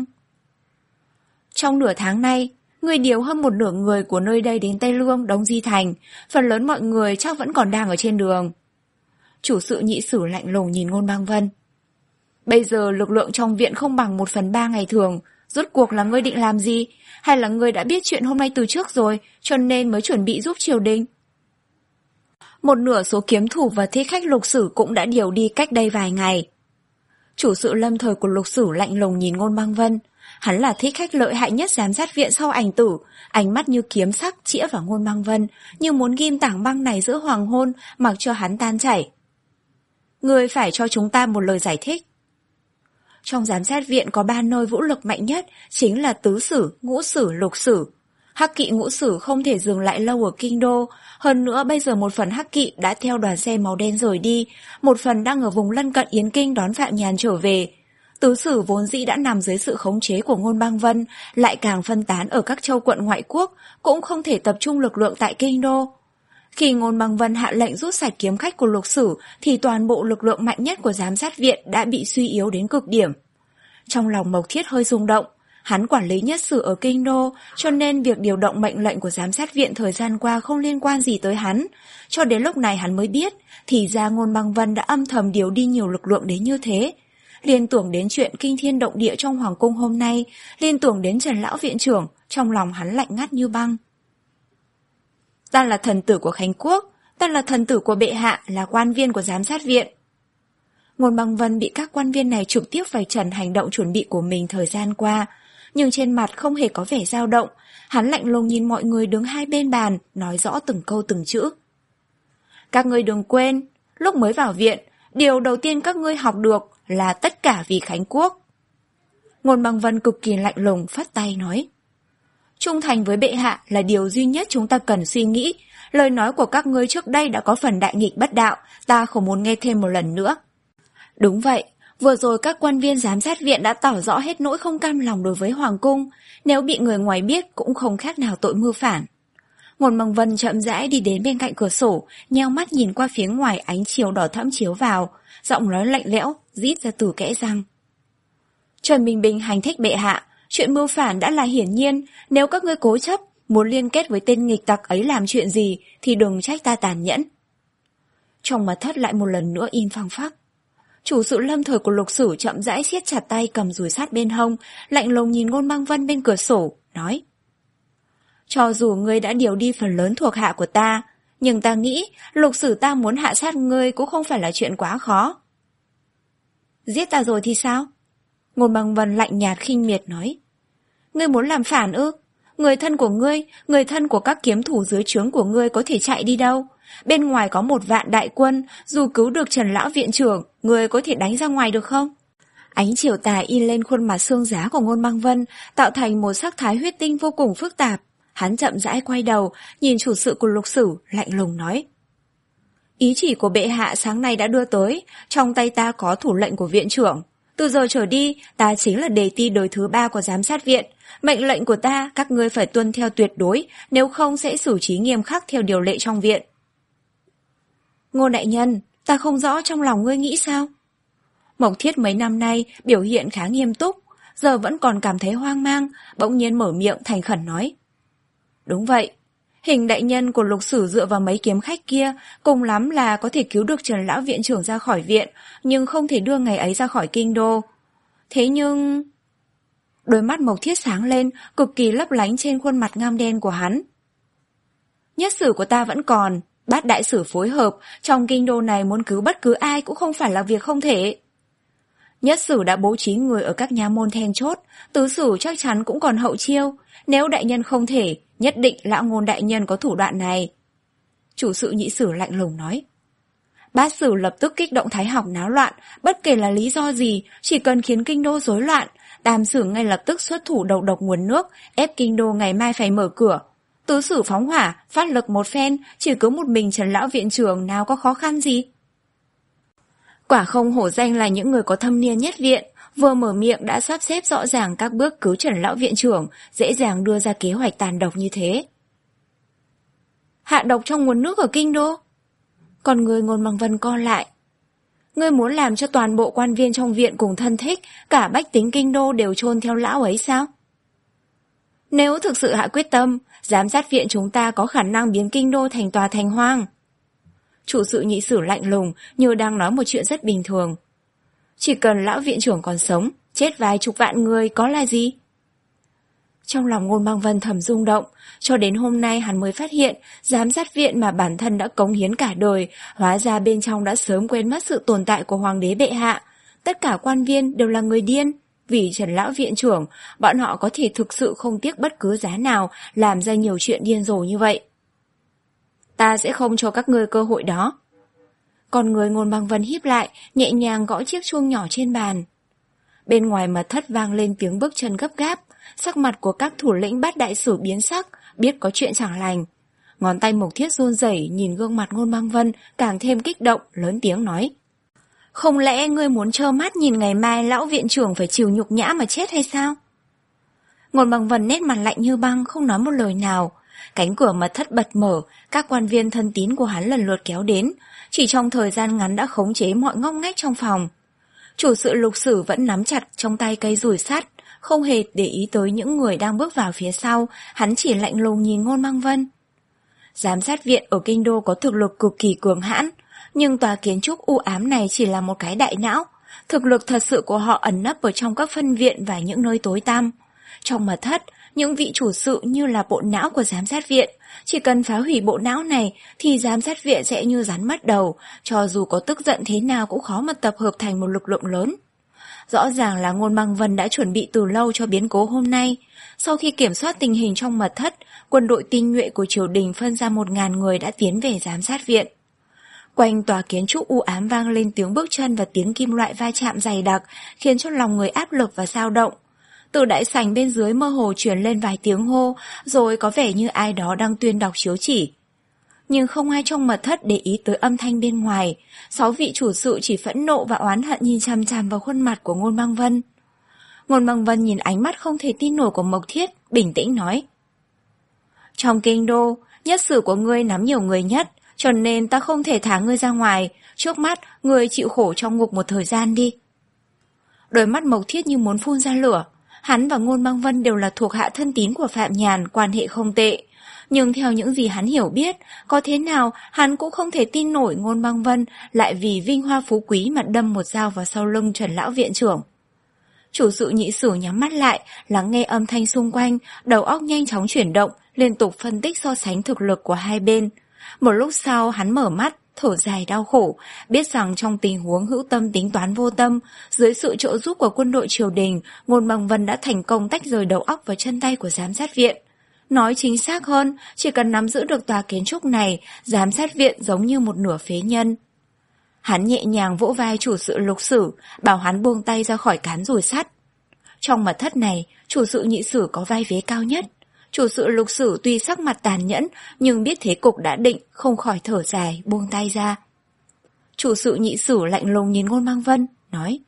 Trong nửa tháng nay, người điều hơn một nửa người của nơi đây đến Tây Lương, Đống Di Thành, phần lớn mọi người chắc vẫn còn đang ở trên đường. Chủ sự Nhị Sử lạnh lùng nhìn Ngôn Băng Vân. Bây giờ lực lượng trong viện không bằng một phần ba ngày thường, rốt cuộc là ngươi định làm gì? Hay là ngươi đã biết chuyện hôm nay từ trước rồi, cho nên mới chuẩn bị giúp triều đình? Một nửa số kiếm thủ và thích khách Lục Sử cũng đã điều đi cách đây vài ngày. Chủ sự lâm thời của Lục Sử lạnh lùng nhìn Ngôn Băng Vân. Hắn là thích khách lợi hại nhất giám sát viện sau Ảnh Tử, ánh mắt như kiếm sắc chĩa vào Ngôn Băng Vân, như muốn ghim tảng băng này giữa hoàng hôn, mặc cho hắn tan chảy. Ngươi phải cho chúng ta một lời giải thích. Trong giám sát viện có ba nơi vũ lực mạnh nhất, chính là tứ sử, ngũ sử, lục sử. Hắc kỵ ngũ sử không thể dừng lại lâu ở kinh đô, hơn nữa bây giờ một phần hắc kỵ đã theo đoàn xe màu đen rời đi, một phần đang ở vùng lân cận Yến Kinh đón Phạm Nhàn trở về. Tứ sử vốn dĩ đã nằm dưới sự khống chế của Ngôn Băng Vân, lại càng phân tán ở các châu quận ngoại quốc, cũng không thể tập trung lực lượng tại kinh đô. Khi Ngôn Băng Vân hạ lệnh rút sạch kiếm khách của lục sử, thì toàn bộ lực lượng mạnh nhất của giám sát viện đã bị suy yếu đến cực điểm. Trong lòng Mộc Thiết hơi rung động, hắn quản lý nhất sử ở kinh đô, cho nên việc điều động mệnh lệnh của giám sát viện thời gian qua không liên quan gì tới hắn. Cho đến lúc này hắn mới biết, thì ra Ngôn Băng Vân đã âm thầm điều đi nhiều lực lượng đến như thế. Liên tưởng đến chuyện kinh thiên động địa trong hoàng cung hôm nay, liên tưởng đến Trần lão viện trưởng, trong lòng hắn lạnh ngắt như băng. Ta là thần tử của Khánh Quốc, ta là thần tử của bệ hạ, là quan viên của giám sát viện. Ngôn Băng Vân bị các quan viên này trực tiếp vạch trần hành động chuẩn bị của mình thời gian qua, nhưng trên mặt không hề có vẻ dao động, hắn lạnh lùng nhìn mọi người đứng hai bên bàn, nói rõ từng câu từng chữ. Các ngươi đừng quên, lúc mới vào viện, điều đầu tiên các ngươi học được là tất cả vì Khánh Quốc. Ngôn Băng Vân cực kỳ lạnh lùng phất tay nói. Trung thành với bệ hạ là điều duy nhất chúng ta cần suy nghĩ, lời nói của các ngươi trước đây đã có phần đại nghịch bất đạo, ta không muốn nghe thêm một lần nữa. Đúng vậy, vừa rồi các quan viên giám sát viện đã tỏ rõ hết nỗi không cam lòng đối với hoàng cung, nếu bị người ngoài biết cũng không khác nào tội mưu phản. Ngôn Băng Vân chậm rãi đi đến bên cạnh cửa sổ, nheo mắt nhìn qua phía ngoài ánh chiều đỏ thẫm chiếu vào, giọng nói lạnh lẽo, rít ra từ kẽ răng. Trần Bình Bình hành thích bệ hạ, chuyện mưu phản đã là hiển nhiên, nếu các ngươi cố chấp, muốn liên kết với tên nghịch tặc ấy làm chuyện gì, thì đừng trách ta tàn nhẫn. Trong mật thất lại một lần nữa im phăng phắc. Chủ sự lâm thời của lục sử chậm rãi siết chặt tay cầm dùi sát bên hông, lạnh lùng nhìn Ngôn Băng Vân bên cửa sổ, nói. Cho dù ngươi đã điều đi phần lớn thuộc hạ của ta, nhưng ta nghĩ lục sử ta muốn hạ sát ngươi cũng không phải là chuyện quá khó. Giết ta rồi thì sao? Ngôn Băng Vân lạnh nhạt khinh miệt nói. Ngươi muốn làm phản ư? Người thân của ngươi, người thân của các kiếm thủ dưới trướng của ngươi có thể chạy đi đâu? Bên ngoài có một vạn đại quân, dù cứu được Trần lão viện trưởng, ngươi có thể đánh ra ngoài được không? Ánh chiều tà in lên khuôn mặt xương giá của Ngôn Băng Vân, tạo thành một sắc thái huyết tinh vô cùng phức tạp. Hắn chậm rãi quay đầu, nhìn chủ sự của lục sử, lạnh lùng nói. Ý chỉ của bệ hạ sáng nay đã đưa tới, trong tay ta có thủ lệnh của viện trưởng. Từ giờ trở đi, ta chính là đề ti đời thứ ba của giám sát viện. Mệnh lệnh của ta, các ngươi phải tuân theo tuyệt đối, nếu không sẽ xử trí nghiêm khắc theo điều lệ trong viện. Ngô đại nhân, ta không rõ trong lòng ngươi nghĩ sao? Mộc Thiết mấy năm nay biểu hiện khá nghiêm túc, giờ vẫn còn cảm thấy hoang mang, bỗng nhiên mở miệng thành khẩn nói. Đúng vậy, hình đại nhân của lục sử dựa vào mấy kiếm khách kia, cùng lắm là có thể cứu được Trần lão viện trưởng ra khỏi viện, nhưng không thể đưa ngày ấy ra khỏi kinh đô. Thế nhưng... Đôi mắt Mộc Thiết sáng lên, cực kỳ lấp lánh trên khuôn mặt ngăm đen của hắn. Nhất sử của ta vẫn còn, bát đại sử phối hợp, trong kinh đô này muốn cứu bất cứ ai cũng không phải là việc không thể. Nhất sử đã bố trí người ở các nha môn then chốt, tứ sử chắc chắn cũng còn hậu chiêu, nếu đại nhân không thể, nhất định lão Ngôn đại nhân có thủ đoạn này. Chủ sự nhị sử lạnh lùng nói. Bát sử lập tức kích động thái học náo loạn, bất kể là lý do gì, chỉ cần khiến kinh đô rối loạn, tam sử ngay lập tức xuất thủ đầu độc nguồn nước, ép kinh đô ngày mai phải mở cửa. Tứ sử phóng hỏa, phát lực một phen, chỉ cứ một mình Trần lão viện trưởng nào có khó khăn gì. Quả không hổ danh là những người có thâm niên nhất viện, vừa mở miệng đã sắp xếp rõ ràng các bước cứu Trần lão viện trưởng, dễ dàng đưa ra kế hoạch tàn độc như thế. Hạ độc trong nguồn nước ở kinh đô? Còn người Ngôn Băng Vân co lại. Ngươi muốn làm cho toàn bộ quan viên trong viện cùng thân thích, cả bách tính kinh đô đều chôn theo lão ấy sao? Nếu thực sự hạ quyết tâm, giám sát viện chúng ta có khả năng biến kinh đô thành tòa thành hoang. Chủ sự nhị sử lạnh lùng như đang nói một chuyện rất bình thường. Chỉ cần lão viện trưởng còn sống, chết vài chục vạn người có là gì? Trong lòng Ngôn Băng Vân thầm rung động, cho đến hôm nay hắn mới phát hiện giám sát viện mà bản thân đã cống hiến cả đời, hóa ra bên trong đã sớm quên mất sự tồn tại của hoàng đế bệ hạ. Tất cả quan viên đều là người điên, vì Trần lão viện trưởng, bọn họ có thể thực sự không tiếc bất cứ giá nào làm ra nhiều chuyện điên rồ như vậy. Ta sẽ không cho các ngươi cơ hội đó. Con người Ngôn Băng Vân híp lại, nhẹ nhàng gõ chiếc chuông nhỏ trên bàn. Bên ngoài mật thất vang lên tiếng bước chân gấp gáp, sắc mặt của các thủ lĩnh Bát Đại Sử biến sắc, biết có chuyện chẳng lành. Ngón tay Mộc Thiết run rẩy nhìn gương mặt Ngôn Băng Vân càng thêm kích động, lớn tiếng nói. Không lẽ ngươi muốn trơ mắt nhìn ngày mai lão viện trưởng phải chịu nhục nhã mà chết hay sao? Ngôn Băng Vân nét mặt lạnh như băng, không nói một lời nào. Cánh cửa mật thất bật mở, các quan viên thân tín của hắn lần lượt kéo đến, chỉ trong thời gian ngắn đã khống chế mọi ngóc ngách trong phòng. Chủ sự Lục Sử vẫn nắm chặt trong tay cây dùi sắt, không hề để ý tới những người đang bước vào phía sau, hắn chỉ lạnh lùng nhìn Ngôn Băng Vân. Giám sát viện ở Kinh Đô có thực lực cực kỳ cường hãn, nhưng tòa kiến trúc u ám này chỉ là một cái đại não. Thực lực thật sự của họ ẩn nấp ở trong các phân viện và những nơi tối tăm. Trong mật thất, những vị chủ sự như là bộ não của giám sát viện. Chỉ cần phá hủy bộ não này thì giám sát viện sẽ như rắn mất đầu, cho dù có tức giận thế nào cũng khó mà tập hợp thành một lực lượng lớn. Rõ ràng là Ngôn Băng Vân đã chuẩn bị từ lâu cho biến cố hôm nay. Sau khi kiểm soát tình hình trong mật thất, quân đội tinh nhuệ của triều đình phân ra một ngàn người đã tiến về giám sát viện. Quanh tòa kiến trúc u ám vang lên tiếng bước chân và tiếng kim loại va chạm dày đặc, khiến cho lòng người áp lực và dao động. Từ đại sảnh bên dưới mơ hồ truyền lên vài tiếng hô, rồi có vẻ như ai đó đang tuyên đọc chiếu chỉ. Nhưng không ai trong mật thất để ý tới âm thanh bên ngoài, sáu vị chủ sự chỉ phẫn nộ và oán hận nhìn chằm chằm vào khuôn mặt của Ngôn Băng Vân. Ngôn Băng Vân nhìn ánh mắt không thể tin nổi của Mộc Thiết, bình tĩnh nói. Trong Kinh Đô, nhất sử của ngươi nắm nhiều người nhất, cho nên ta không thể thả ngươi ra ngoài, trước mắt ngươi chịu khổ trong ngục một thời gian đi. Đôi mắt Mộc Thiết như muốn phun ra lửa. Hắn và Ngôn Băng Vân đều là thuộc hạ thân tín của Phạm Nhàn, quan hệ không tệ. Nhưng theo những gì hắn hiểu biết, có thế nào hắn cũng không thể tin nổi Ngôn Băng Vân lại vì vinh hoa phú quý mà đâm một dao vào sau lưng Trần lão viện trưởng. Chủ sự Nhị Sử nhắm mắt lại, lắng nghe âm thanh xung quanh, đầu óc nhanh chóng chuyển động, liên tục phân tích so sánh thực lực của hai bên. Một lúc sau hắn mở mắt, thở dài đau khổ, biết rằng trong tình huống hữu tâm tính toán vô tâm, dưới sự trợ giúp của quân đội triều đình, Ngôn Băng Vân đã thành công tách rời đầu óc và chân tay của giám sát viện. Nói chính xác hơn, chỉ cần nắm giữ được tòa kiến trúc này, giám sát viện giống như một nửa phế nhân. Hắn nhẹ nhàng vỗ vai chủ sự Lục Sử, bảo hắn buông tay ra khỏi cán dùi sắt. Trong mật thất này, chủ sự Nhị Sử có vai vế cao nhất. Chủ sự Lục Sử tuy sắc mặt tàn nhẫn, nhưng biết thế cục đã định, không khỏi thở dài, buông tay ra. Chủ sự Nhị Sử lạnh lùng nhìn Ngôn Băng Vân, nói.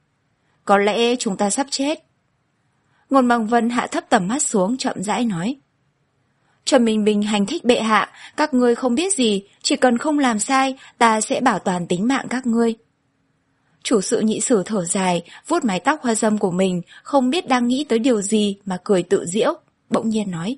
Có lẽ chúng ta sắp chết. Ngôn Băng Vân hạ thấp tầm mắt xuống, chậm rãi nói. Trầm Bình Bình hành thích bệ hạ, các ngươi không biết gì, chỉ cần không làm sai, ta sẽ bảo toàn tính mạng các ngươi. Chủ sự Nhị Sử thở dài, vuốt mái tóc hoa râm của mình, không biết đang nghĩ tới điều gì mà cười tự giễu, bỗng nhiên nói.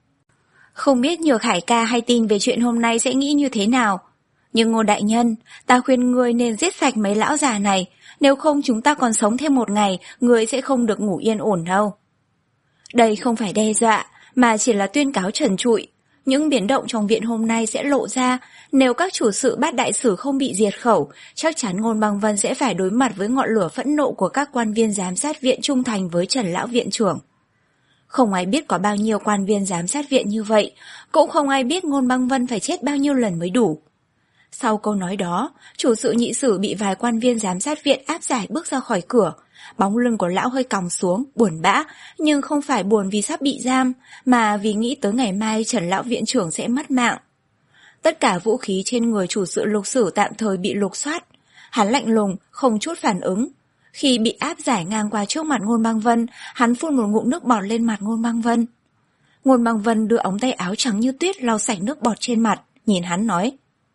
Không biết Nhược Hải ca hay tin về chuyện hôm nay sẽ nghĩ như thế nào. Nhưng Ngô đại nhân, ta khuyên ngươi nên giết sạch mấy lão già này, nếu không chúng ta còn sống thêm một ngày, ngươi sẽ không được ngủ yên ổn đâu. Đây không phải đe dọa, mà chỉ là tuyên cáo trần trụi. Những biến động trong viện hôm nay sẽ lộ ra, nếu các chủ sự Bát Đại Sử không bị diệt khẩu, chắc chắn Ngôn Băng Vân sẽ phải đối mặt với ngọn lửa phẫn nộ của các quan viên giám sát viện trung thành với Trần lão viện trưởng. Không ai biết có bao nhiêu quan viên giám sát viện như vậy, cũng không ai biết Ngôn Băng Vân phải chết bao nhiêu lần mới đủ. Sau câu nói đó, chủ sự Nhị Sử bị vài quan viên giám sát viện áp giải bước ra khỏi cửa. Bóng lưng của lão hơi còng xuống, buồn bã, nhưng không phải buồn vì sắp bị giam, mà vì nghĩ tới ngày mai Trần lão viện trưởng sẽ mất mạng. Tất cả vũ khí trên người chủ sự Lục Sử tạm thời bị lục soát. Hắn lạnh lùng, không chút phản ứng. Khi bị áp giải ngang qua trước mặt Ngôn Băng Vân, hắn phun một ngụm nước bọt lên mặt Ngôn Băng Vân. Ngôn Băng Vân đưa ống tay áo trắng như tuyết lau sạch nước bọt trên mặt, nhìn hắn nói.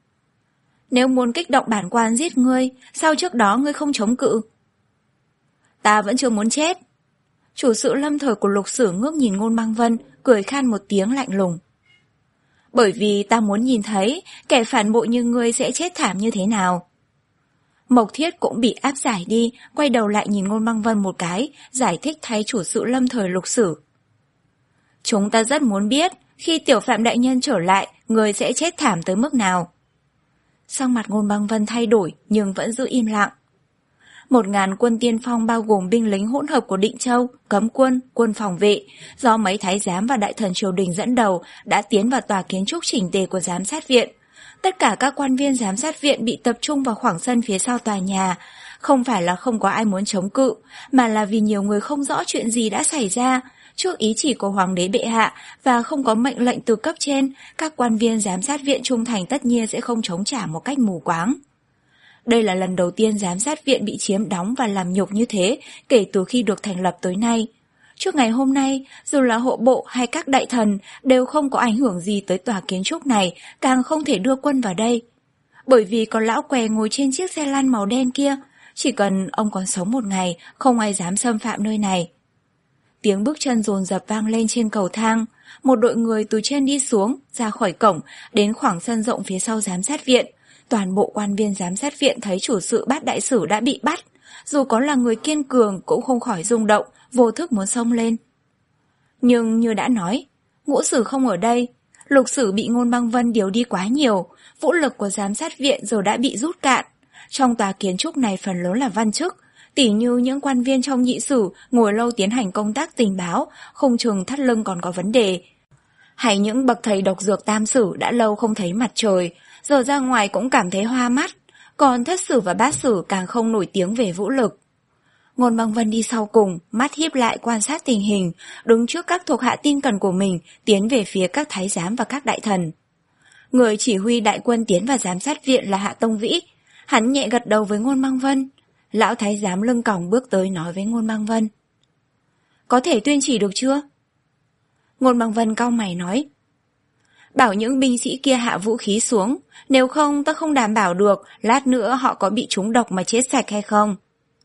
Nếu muốn kích động bản quan giết ngươi, sao trước đó ngươi không chống cự? Ta vẫn chưa muốn chết. Chủ sự lâm thời của Lục Sử ngước nhìn Ngôn Băng Vân, cười khan một tiếng lạnh lùng. Bởi vì ta muốn nhìn thấy kẻ phản bội như ngươi sẽ chết thảm như thế nào. Mộc Thiết cũng bị áp giải đi, quay đầu lại nhìn Ngôn Băng Vân một cái, giải thích thay chủ sự lâm thời Lục Sử. Chúng ta rất muốn biết, khi tiểu Phạm đại nhân trở lại, ngươi sẽ chết thảm tới mức nào. Sắc mặt Ngôn Băng Vân thay đổi, nhưng vẫn giữ im lặng. Một ngàn quân tiên phong bao gồm binh lính hỗn hợp của Định Châu, cấm quân, quân phòng vệ, do mấy thái giám và đại thần triều đình dẫn đầu đã tiến vào tòa kiến trúc chỉnh tề của giám sát viện. Tất cả các quan viên giám sát viện bị tập trung vào khoảng sân phía sau tòa nhà. Không phải là không có ai muốn chống cự, mà là vì nhiều người không rõ chuyện gì đã xảy ra. Trước ý chỉ của Hoàng đế bệ hạ và không có mệnh lệnh từ cấp trên, các quan viên giám sát viện trung thành tất nhiên sẽ không chống trả một cách mù quáng. Đây là lần đầu tiên giám sát viện bị chiếm đóng và làm nhục như thế kể từ khi được thành lập tới nay. Trước ngày hôm nay, dù là hộ bộ hay các đại thần đều không có ảnh hưởng gì tới tòa kiến trúc này, càng không thể đưa quân vào đây. Bởi vì có lão què ngồi trên chiếc xe lăn màu đen kia, chỉ cần ông còn sống một ngày, không ai dám xâm phạm nơi này. Tiếng bước chân dồn dập vang lên trên cầu thang, một đội người từ trên đi xuống, ra khỏi cổng, đến khoảng sân rộng phía sau giám sát viện. Toàn bộ quan viên giám sát viện thấy chủ sự Bát đại sử đã bị bắt, dù có là người kiên cường cũng không khỏi rung động, vô thức muốn xông lên. Nhưng như đã nói, ngũ sử không ở đây, lục sử bị Ngôn Băng Vân điều đi quá nhiều, vũ lực của giám sát viện giờ đã bị rút cạn. Trong tòa kiến trúc này phần lớn là văn chức, tỉ như những quan viên trong nhị sử ngồi lâu tiến hành công tác tình báo, không chừng thắt lưng còn có vấn đề. Hay những bậc thầy độc dược tam sử đã lâu không thấy mặt trời, giờ ra ngoài cũng cảm thấy hoa mắt, còn thất sử và bát sử càng không nổi tiếng về vũ lực. Ngôn Băng Vân đi sau cùng, mắt híp lại quan sát tình hình, đứng trước các thuộc hạ tin cẩn của mình, tiến về phía các thái giám và các đại thần. Người chỉ huy đại quân tiến vào giám sát viện là Hạ Tông Vĩ, hắn nhẹ gật đầu với Ngôn Băng Vân. Lão thái giám lưng còng bước tới nói với Ngôn Băng Vân. Có thể tuyên chỉ được chưa? Ngôn Băng Vân cau mày nói. Bảo những binh sĩ kia hạ vũ khí xuống, nếu không ta không đảm bảo được lát nữa họ có bị trúng độc mà chết sạch hay không.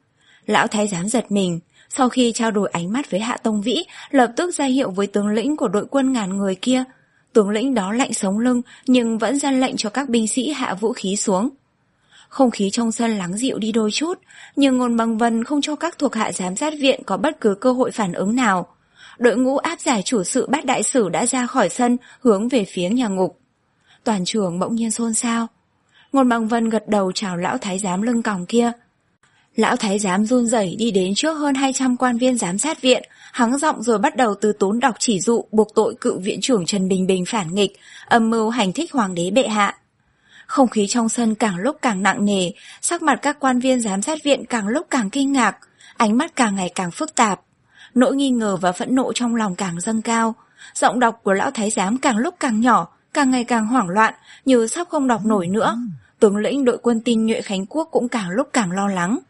Lão thái giám giật mình, sau khi trao đổi ánh mắt với Hạ Tông Vĩ, lập tức ra hiệu với tướng lĩnh của đội quân ngàn người kia. Tướng lĩnh đó lạnh sống lưng nhưng vẫn ra lệnh cho các binh sĩ hạ vũ khí xuống. Không khí trong sân lắng dịu đi đôi chút, nhưng Ngôn Băng Vân không cho các thuộc hạ giám sát viện có bất cứ cơ hội phản ứng nào. Đội ngũ áp giải chủ sự Bát đại sử đã ra khỏi sân, hướng về phía nhà ngục. Toàn trường bỗng nhiên xôn xao. Ngôn Băng Vân gật đầu chào lão thái giám lưng còng kia. Lão thái giám run rẩy đi đến trước hơn hai trăm quan viên giám sát viện, hắng giọng rồi bắt đầu từ tốn đọc chỉ dụ buộc tội cựu viện trưởng Trần Bình Bình phản nghịch, âm mưu hành thích hoàng đế bệ hạ. Không khí trong sân càng lúc càng nặng nề, sắc mặt các quan viên giám sát viện càng lúc càng kinh ngạc, ánh mắt càng ngày càng phức tạp. Nỗi nghi ngờ và phẫn nộ trong lòng càng dâng cao, giọng đọc của lão thái giám càng lúc càng nhỏ, càng ngày càng hoảng loạn, như sắp không đọc nổi nữa. Tướng lĩnh đội quân tinh nhuệ Khánh Quốc cũng càng lúc càng lo lắng.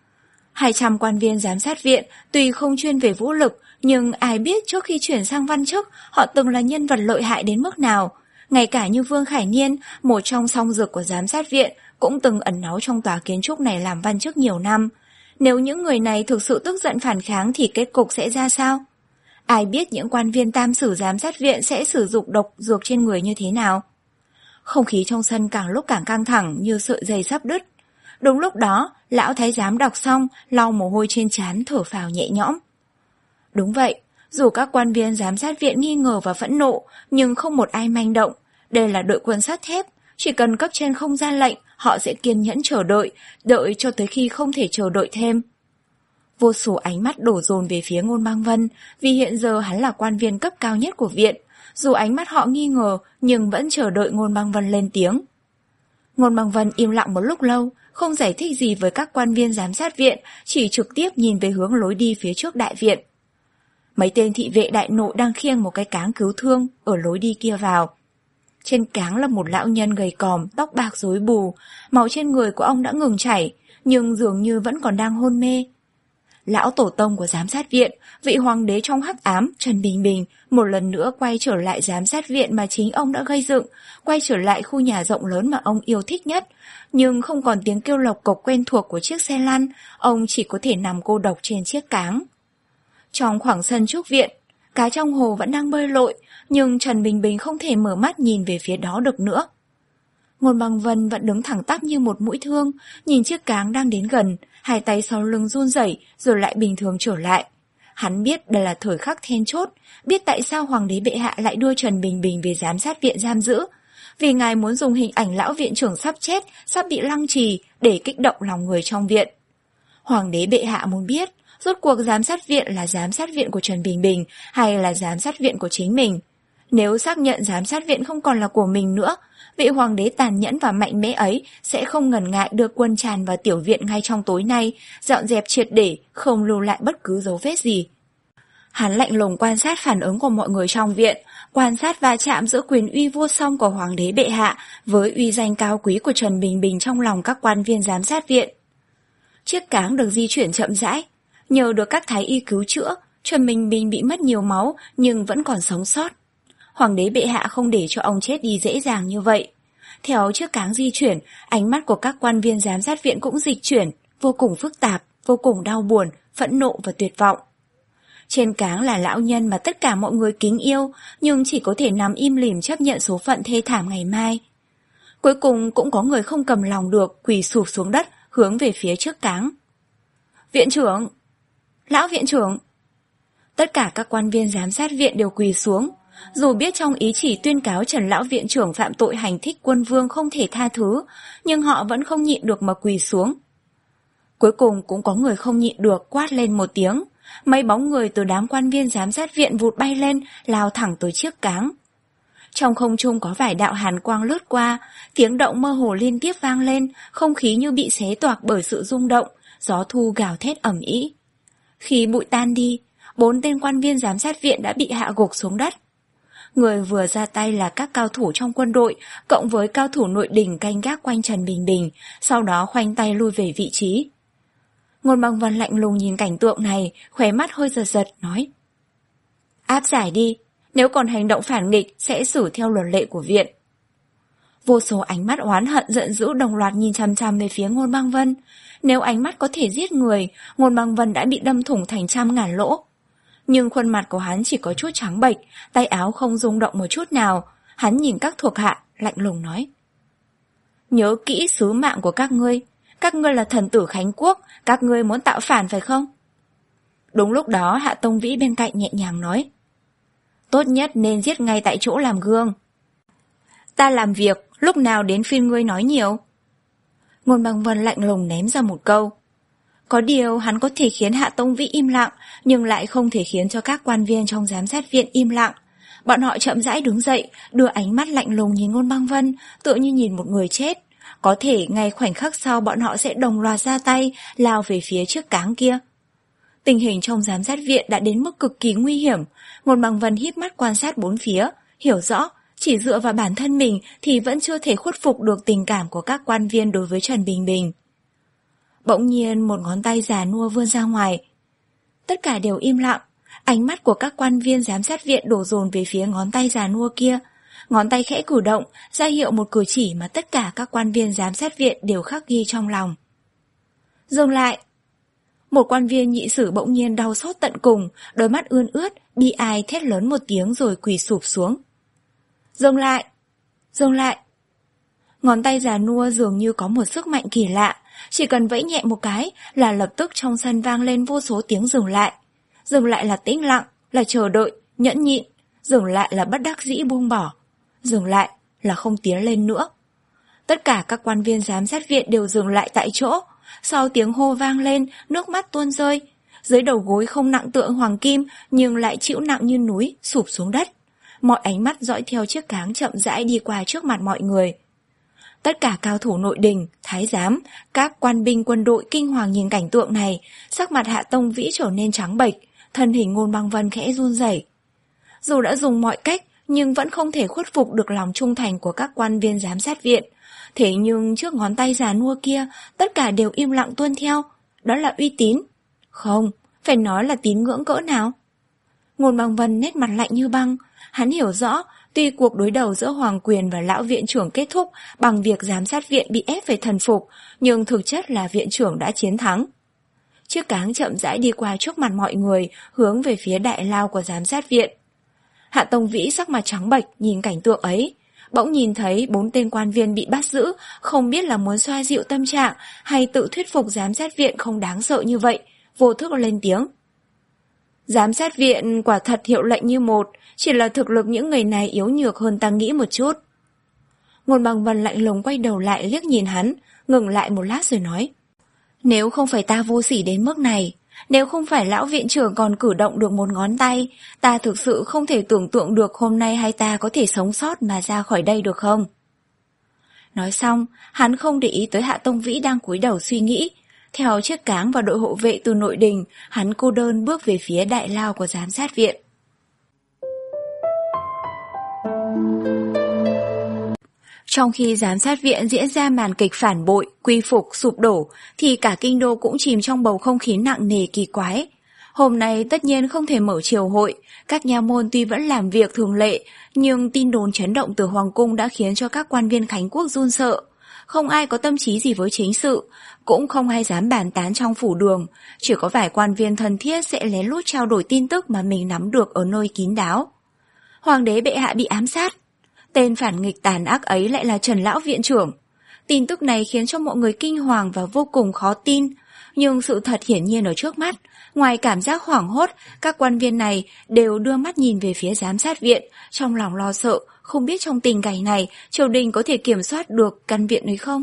Hai trăm quan viên giám sát viện tuy không chuyên về vũ lực, nhưng ai biết trước khi chuyển sang văn chức, họ từng là nhân vật lợi hại đến mức nào. Ngay cả như Vương Khải Niên, một trong song dược của giám sát viện, cũng từng ẩn náu trong tòa kiến trúc này làm văn chức nhiều năm. Nếu những người này thực sự tức giận phản kháng thì kết cục sẽ ra sao? Ai biết những quan viên tam sử giám sát viện sẽ sử dụng độc dược trên người như thế nào? Không khí trong sân càng lúc càng căng thẳng như sợi dây sắp đứt. Đúng lúc đó, lão thái giám đọc xong, lau mồ hôi trên trán thở phào nhẹ nhõm. Đúng vậy, dù các quan viên giám sát viện nghi ngờ và phẫn nộ, nhưng không một ai manh động. Đây là đội quân sắt thép, chỉ cần cấp trên không ra lệnh, họ sẽ kiên nhẫn chờ đợi, đợi cho tới khi không thể chờ đợi thêm. Vô số ánh mắt đổ dồn về phía Ngôn Băng Vân, vì hiện giờ hắn là quan viên cấp cao nhất của viện. Dù ánh mắt họ nghi ngờ, nhưng vẫn chờ đợi Ngôn Băng Vân lên tiếng. Ngôn Băng Vân im lặng một lúc lâu, không giải thích gì với các quan viên giám sát viện, chỉ trực tiếp nhìn về hướng lối đi phía trước đại viện. Mấy tên thị vệ đại nội đang khiêng một cái cáng cứu thương ở lối đi kia vào. Trên cáng là một lão nhân gầy còm, tóc bạc rối bù, máu trên người của ông đã ngừng chảy, nhưng dường như vẫn còn đang hôn mê. Lão tổ tông của giám sát viện, vị hoàng đế trong hắc ám, Trần Bình Bình, một lần nữa quay trở lại giám sát viện mà chính ông đã gây dựng, quay trở lại khu nhà rộng lớn mà ông yêu thích nhất. Nhưng không còn tiếng kêu lộc cộc quen thuộc của chiếc xe lăn, ông chỉ có thể nằm cô độc trên chiếc cáng. Trong khoảng sân trúc viện, cá trong hồ vẫn đang bơi lội, nhưng Trần Bình Bình không thể mở mắt nhìn về phía đó được nữa. Ngôn Băng Vân vẫn đứng thẳng tắp như một mũi thương, nhìn chiếc cáng đang đến gần, hai tay sau lưng run rẩy rồi lại bình thường trở lại. Hắn biết đây là thời khắc then chốt, biết tại sao hoàng đế bệ hạ lại đưa Trần Bình Bình về giám sát viện giam giữ. Vì ngài muốn dùng hình ảnh lão viện trưởng sắp chết, sắp bị lăng trì để kích động lòng người trong viện. Hoàng đế bệ hạ muốn biết, rốt cuộc giám sát viện là giám sát viện của Trần Bình Bình hay là giám sát viện của chính mình? Nếu xác nhận giám sát viện không còn là của mình nữa, vị hoàng đế tàn nhẫn và mạnh mẽ ấy sẽ không ngần ngại đưa quân tràn vào tiểu viện ngay trong tối nay, dọn dẹp triệt để, không lưu lại bất cứ dấu vết gì. Hắn lạnh lùng quan sát phản ứng của mọi người trong viện, quan sát va chạm giữa quyền uy vô song của hoàng đế bệ hạ với uy danh cao quý của Trần Bình Bình trong lòng các quan viên giám sát viện. Chiếc cáng được di chuyển chậm rãi, nhờ được các thái y cứu chữa, Trần Bình Bình bị mất nhiều máu nhưng vẫn còn sống sót. Hoàng đế bệ hạ không để cho ông chết đi dễ dàng như vậy. Theo chiếc cáng di chuyển, ánh mắt của các quan viên giám sát viện cũng dịch chuyển, vô cùng phức tạp, vô cùng đau buồn, phẫn nộ và tuyệt vọng. Trên cáng là lão nhân mà tất cả mọi người kính yêu, nhưng chỉ có thể nằm im lìm chấp nhận số phận thê thảm ngày mai. Cuối cùng cũng có người không cầm lòng được, quỳ sụp xuống đất, hướng về phía trước cáng. Viện trưởng! Lão viện trưởng! Tất cả các quan viên giám sát viện đều quỳ xuống. Dù biết trong ý chỉ tuyên cáo Trần lão viện trưởng phạm tội hành thích quân vương không thể tha thứ, nhưng họ vẫn không nhịn được mà quỳ xuống. Cuối cùng cũng có người không nhịn được quát lên một tiếng. Mấy bóng người từ đám quan viên giám sát viện vụt bay lên, lao thẳng tới chiếc cáng. Trong không trung có vài đạo hàn quang lướt qua, tiếng động mơ hồ liên tiếp vang lên, không khí như bị xé toạc bởi sự rung động, gió thu gào thét ầm ĩ. Khi bụi tan đi, bốn tên quan viên giám sát viện đã bị hạ gục xuống đất. Người vừa ra tay là các cao thủ trong quân đội, cộng với cao thủ nội đình canh gác quanh Trần Bình Bình, sau đó khoanh tay lui về vị trí. Ngôn Bằng Vân lạnh lùng nhìn cảnh tượng này, khóe mắt hơi giật giật, nói: Áp giải đi, nếu còn hành động phản nghịch sẽ xử theo luật lệ của viện. Vô số ánh mắt oán hận giận dữ đồng loạt nhìn chằm chằm về phía Ngôn Băng Vân. Nếu ánh mắt có thể giết người, Ngôn Băng Vân đã bị đâm thủng thành trăm ngàn lỗ. Nhưng khuôn mặt của hắn chỉ có chút trắng bệch, tay áo không rung động một chút nào. Hắn nhìn các thuộc hạ, lạnh lùng nói: Nhớ kỹ sứ mạng của các ngươi. Các ngươi là thần tử Khánh Quốc, các ngươi muốn tạo phản phải không? Đúng lúc đó Hạ Tông Vĩ bên cạnh nhẹ nhàng nói: Tốt nhất nên giết ngay tại chỗ làm gương. Ta làm việc, lúc nào đến phiên ngươi nói nhiều? Ngôn Băng Vân lạnh lùng ném ra một câu. Có điều hắn có thể khiến Hạ Tông Vĩ im lặng, nhưng lại không thể khiến cho các quan viên trong giám sát viện im lặng. Bọn họ chậm rãi đứng dậy, đưa ánh mắt lạnh lùng nhìn Ngôn Băng Vân, tựa như nhìn một người chết. Có thể ngay khoảnh khắc sau bọn họ sẽ đồng loạt ra tay, lao về phía chiếc cáng kia. Tình hình trong giám sát viện đã đến mức cực kỳ nguy hiểm. Ngôn Băng Vân híp mắt quan sát bốn phía, hiểu rõ chỉ dựa vào bản thân mình thì vẫn chưa thể khuất phục được tình cảm của các quan viên đối với Trần Bình Bình. Bỗng nhiên một ngón tay già nua vươn ra ngoài. Tất cả đều im lặng, ánh mắt của các quan viên giám sát viện đổ dồn về phía ngón tay già nua kia. Ngón tay khẽ cử động, ra hiệu một cử chỉ mà tất cả các quan viên giám sát viện đều khắc ghi trong lòng. Dừng lại! Một quan viên nhị sử bỗng nhiên đau xót tận cùng, đôi mắt ươn ướt, bi ai thét lớn một tiếng rồi quỳ sụp xuống. Dừng lại! Dừng lại! Ngón tay già nua dường như có một sức mạnh kỳ lạ, chỉ cần vẫy nhẹ một cái là lập tức trong sân vang lên vô số tiếng dừng lại. Dừng lại là tĩnh lặng, là chờ đợi, nhẫn nhịn, dừng lại là bất đắc dĩ buông bỏ, dừng lại là không tiến lên nữa. Tất cả các quan viên giám sát viện đều dừng lại tại chỗ. Sau tiếng hô vang lên, nước mắt tuôn rơi. Dưới đầu gối không nặng tựa hoàng kim, nhưng lại chịu nặng như núi, sụp xuống đất. Mọi ánh mắt dõi theo chiếc cáng chậm rãi đi qua trước mặt mọi người. Tất cả cao thủ nội đình, thái giám, các quan binh quân đội kinh hoàng nhìn cảnh tượng này, sắc mặt Hạ Tông Vĩ trở nên trắng bệch, thân hình Ngôn Băng Vân khẽ run rẩy. Dù đã dùng mọi cách, nhưng vẫn không thể khuất phục được lòng trung thành của các quan viên giám sát viện. Thế nhưng trước ngón tay già nua kia, tất cả đều im lặng tuân theo. Đó là uy tín. Không, phải nói là tín ngưỡng cỡ nào. Ngôn Băng Vân nét mặt lạnh như băng. Hắn hiểu rõ, tuy cuộc đối đầu giữa Hoàng Quyền và lão viện trưởng kết thúc bằng việc giám sát viện bị ép phải thần phục, nhưng thực chất là viện trưởng đã chiến thắng. Chiếc cáng chậm rãi đi qua trước mặt mọi người, hướng về phía đại lao của giám sát viện. Hạ Tông Vĩ sắc mặt trắng bệch nhìn cảnh tượng ấy, bỗng nhìn thấy bốn tên quan viên bị bắt giữ, không biết là muốn xoa dịu tâm trạng hay tự thuyết phục giám sát viện không đáng sợ như vậy, vô thức lên tiếng. Giám sát viện quả thật hiệu lệnh như một, chỉ là thực lực những người này yếu nhược hơn ta nghĩ một chút. Ngôn Băng Vân lạnh lùng quay đầu lại liếc nhìn hắn, ngừng lại một lát rồi nói. Nếu không phải ta vô sỉ đến mức này, Nếu không phải lão viện trưởng còn cử động được một ngón tay, ta thực sự không thể tưởng tượng được hôm nay hai ta có thể sống sót mà ra khỏi đây được không? Nói xong, hắn không để ý tới Hạ Tông Vĩ đang cúi đầu suy nghĩ. Theo chiếc cáng và đội hộ vệ từ nội đình, hắn cô đơn bước về phía đại lao của giám sát viện. Trong khi giám sát viện diễn ra màn kịch phản bội, quy phục, sụp đổ, thì cả kinh đô cũng chìm trong bầu không khí nặng nề kỳ quái. Hôm nay tất nhiên không thể mở triều hội, các nha môn tuy vẫn làm việc thường lệ, nhưng tin đồn chấn động từ Hoàng cung đã khiến cho các quan viên Khánh Quốc run sợ. Không ai có tâm trí gì với chính sự, cũng không ai dám bàn tán trong phủ đường, chỉ có vài quan viên thân thiết sẽ lén lút trao đổi tin tức mà mình nắm được ở nơi kín đáo. Hoàng đế bệ hạ bị ám sát. Tên phản nghịch tàn ác ấy lại là Trần lão viện trưởng. Tin tức này khiến cho mọi người kinh hoàng và vô cùng khó tin, nhưng sự thật hiển nhiên ở trước mắt. Ngoài cảm giác hoảng hốt, các quan viên này đều đưa mắt nhìn về phía giám sát viện, trong lòng lo sợ, không biết trong tình cảnh này triều đình có thể kiểm soát được căn viện ấy không.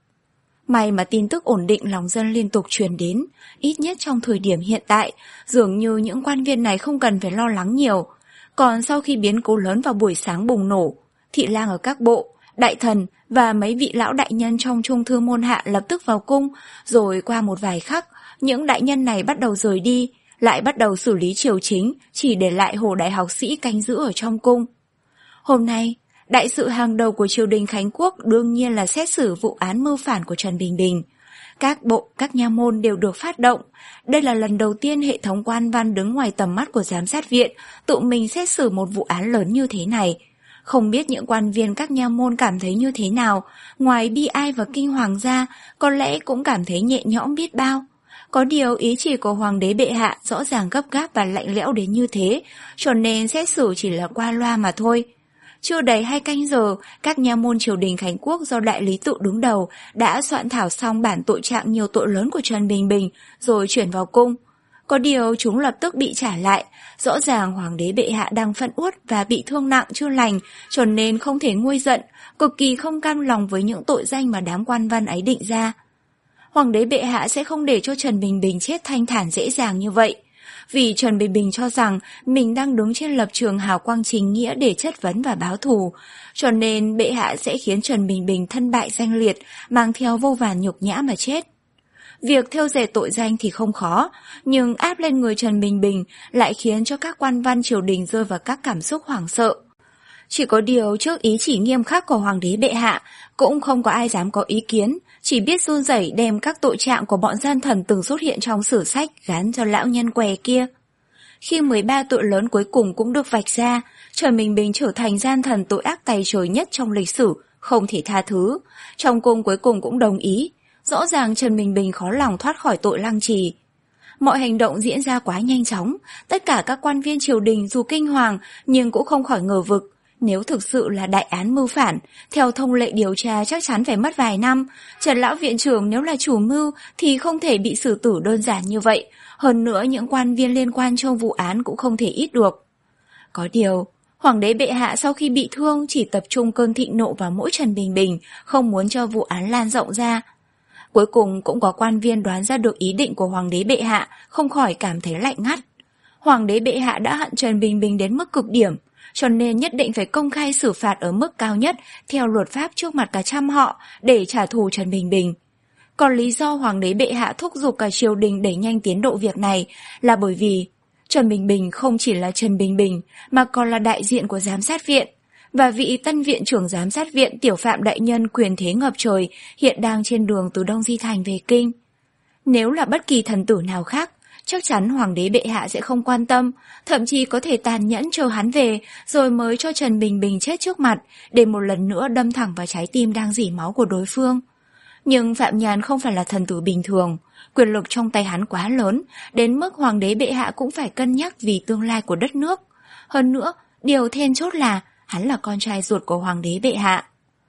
May mà tin tức ổn định lòng dân liên tục truyền đến, ít nhất trong thời điểm hiện tại, dường như những quan viên này không cần phải lo lắng nhiều. Còn sau khi biến cố lớn vào buổi sáng bùng nổ, thị lang ở các bộ, đại thần và mấy vị lão đại nhân trong trung thư môn hạ lập tức vào cung, rồi qua một vài khắc, những đại nhân này bắt đầu rời đi, lại bắt đầu xử lý triều chính, chỉ để lại Hồ đại học sĩ canh giữ ở trong cung. Hôm nay, đại sự hàng đầu của triều đình Khánh Quốc đương nhiên là xét xử vụ án mưu phản của Trần Bình Bình. Các bộ, các nha môn đều được phát động. Đây là lần đầu tiên hệ thống quan văn đứng ngoài tầm mắt của giám sát viện tự mình xét xử một vụ án lớn như thế này. Không biết những quan viên các nha môn cảm thấy như thế nào, ngoài bi ai và kinh hoàng ra, có lẽ cũng cảm thấy nhẹ nhõm biết bao. Có điều ý chỉ của Hoàng đế bệ hạ rõ ràng gấp gáp và lạnh lẽo đến như thế, cho nên xét xử chỉ là qua loa mà thôi. Chưa đầy hai canh giờ, các nha môn triều đình Khánh Quốc do đại lý tự đứng đầu đã soạn thảo xong bản tội trạng nhiều tội lớn của Trần Bình Bình, rồi chuyển vào cung. Có điều chúng lập tức bị trả lại, rõ ràng Hoàng đế bệ hạ đang phẫn uất và bị thương nặng chưa lành, cho nên không thể nguôi giận, cực kỳ không cam lòng với những tội danh mà đám quan văn ấy định ra. Hoàng đế bệ hạ sẽ không để cho Trần Bình Bình chết thanh thản dễ dàng như vậy. Vì Trần Bình Bình cho rằng mình đang đứng trên lập trường hào quang chính nghĩa để chất vấn và báo thù, cho nên bệ hạ sẽ khiến Trần Bình Bình thân bại danh liệt, mang theo vô vàn nhục nhã mà chết. Việc thêu dệt tội danh thì không khó, nhưng áp lên người Trần Bình Bình lại khiến cho các quan văn triều đình rơi vào các cảm xúc hoảng sợ. Chỉ có điều trước ý chỉ nghiêm khắc của Hoàng đế bệ hạ, cũng không có ai dám có ý kiến, chỉ biết run rẩy đem các tội trạng của bọn gian thần từng xuất hiện trong sử sách gán cho lão nhân què kia. Khi mười ba tội lớn cuối cùng cũng được vạch ra, Trần Bình Bình trở thành gian thần tội ác tày trời nhất trong lịch sử, không thể tha thứ. Trong cung cuối cùng cũng đồng ý, rõ ràng Trần Bình Bình khó lòng thoát khỏi tội lăng trì. Mọi hành động diễn ra quá nhanh chóng, tất cả các quan viên triều đình dù kinh hoàng nhưng cũng không khỏi ngờ vực. Nếu thực sự là đại án mưu phản, theo thông lệ điều tra chắc chắn phải mất vài năm. Trần lão viện trưởng nếu là chủ mưu thì không thể bị xử tử đơn giản như vậy. Hơn nữa những quan viên liên quan trong vụ án cũng không thể ít được. Có điều, Hoàng đế bệ hạ sau khi bị thương chỉ tập trung cơn thịnh nộ vào mỗi Trần Bình Bình, không muốn cho vụ án lan rộng ra. Cuối cùng cũng có quan viên đoán ra được ý định của Hoàng đế bệ hạ, không khỏi cảm thấy lạnh ngắt. Hoàng đế bệ hạ đã hận Trần Bình Bình đến mức cực điểm, cho nên nhất định phải công khai xử phạt ở mức cao nhất theo luật pháp trước mặt cả trăm họ để trả thù Trần Bình Bình. Còn lý do Hoàng đế bệ hạ thúc giục cả triều đình đẩy nhanh tiến độ việc này là bởi vì Trần Bình Bình không chỉ là Trần Bình Bình mà còn là đại diện của giám sát viện, và vị tân viện trưởng giám sát viện Tiểu Phạm đại nhân quyền thế ngập trời hiện đang trên đường từ Đông Di Thành về kinh. Nếu là bất kỳ thần tử nào khác, chắc chắn Hoàng đế bệ hạ sẽ không quan tâm, thậm chí có thể tàn nhẫn chờ hắn về rồi mới cho Trần Bình Bình chết trước mặt để một lần nữa đâm thẳng vào trái tim đang rỉ máu của đối phương. Nhưng Phạm Nhàn không phải là thần tử bình thường, quyền lực trong tay hắn quá lớn, đến mức Hoàng đế bệ hạ cũng phải cân nhắc vì tương lai của đất nước. Hơn nữa, điều then chốt là hắn là con trai ruột của Hoàng đế bệ hạ.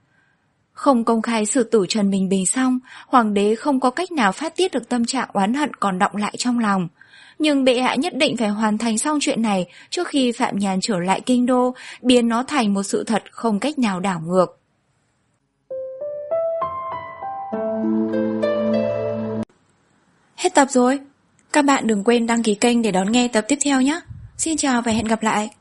Không công khai xử tử Trần Bình Bình xong, Hoàng đế không có cách nào phát tiết được tâm trạng oán hận còn đọng lại trong lòng. Nhưng bệ hạ nhất định phải hoàn thành xong chuyện này trước khi Phạm Nhàn trở lại kinh đô, biến nó thành một sự thật không cách nào đảo ngược. Hết tập rồi. Các bạn đừng quên đăng ký kênh để đón nghe tập tiếp theo nhé. Xin chào và hẹn gặp lại.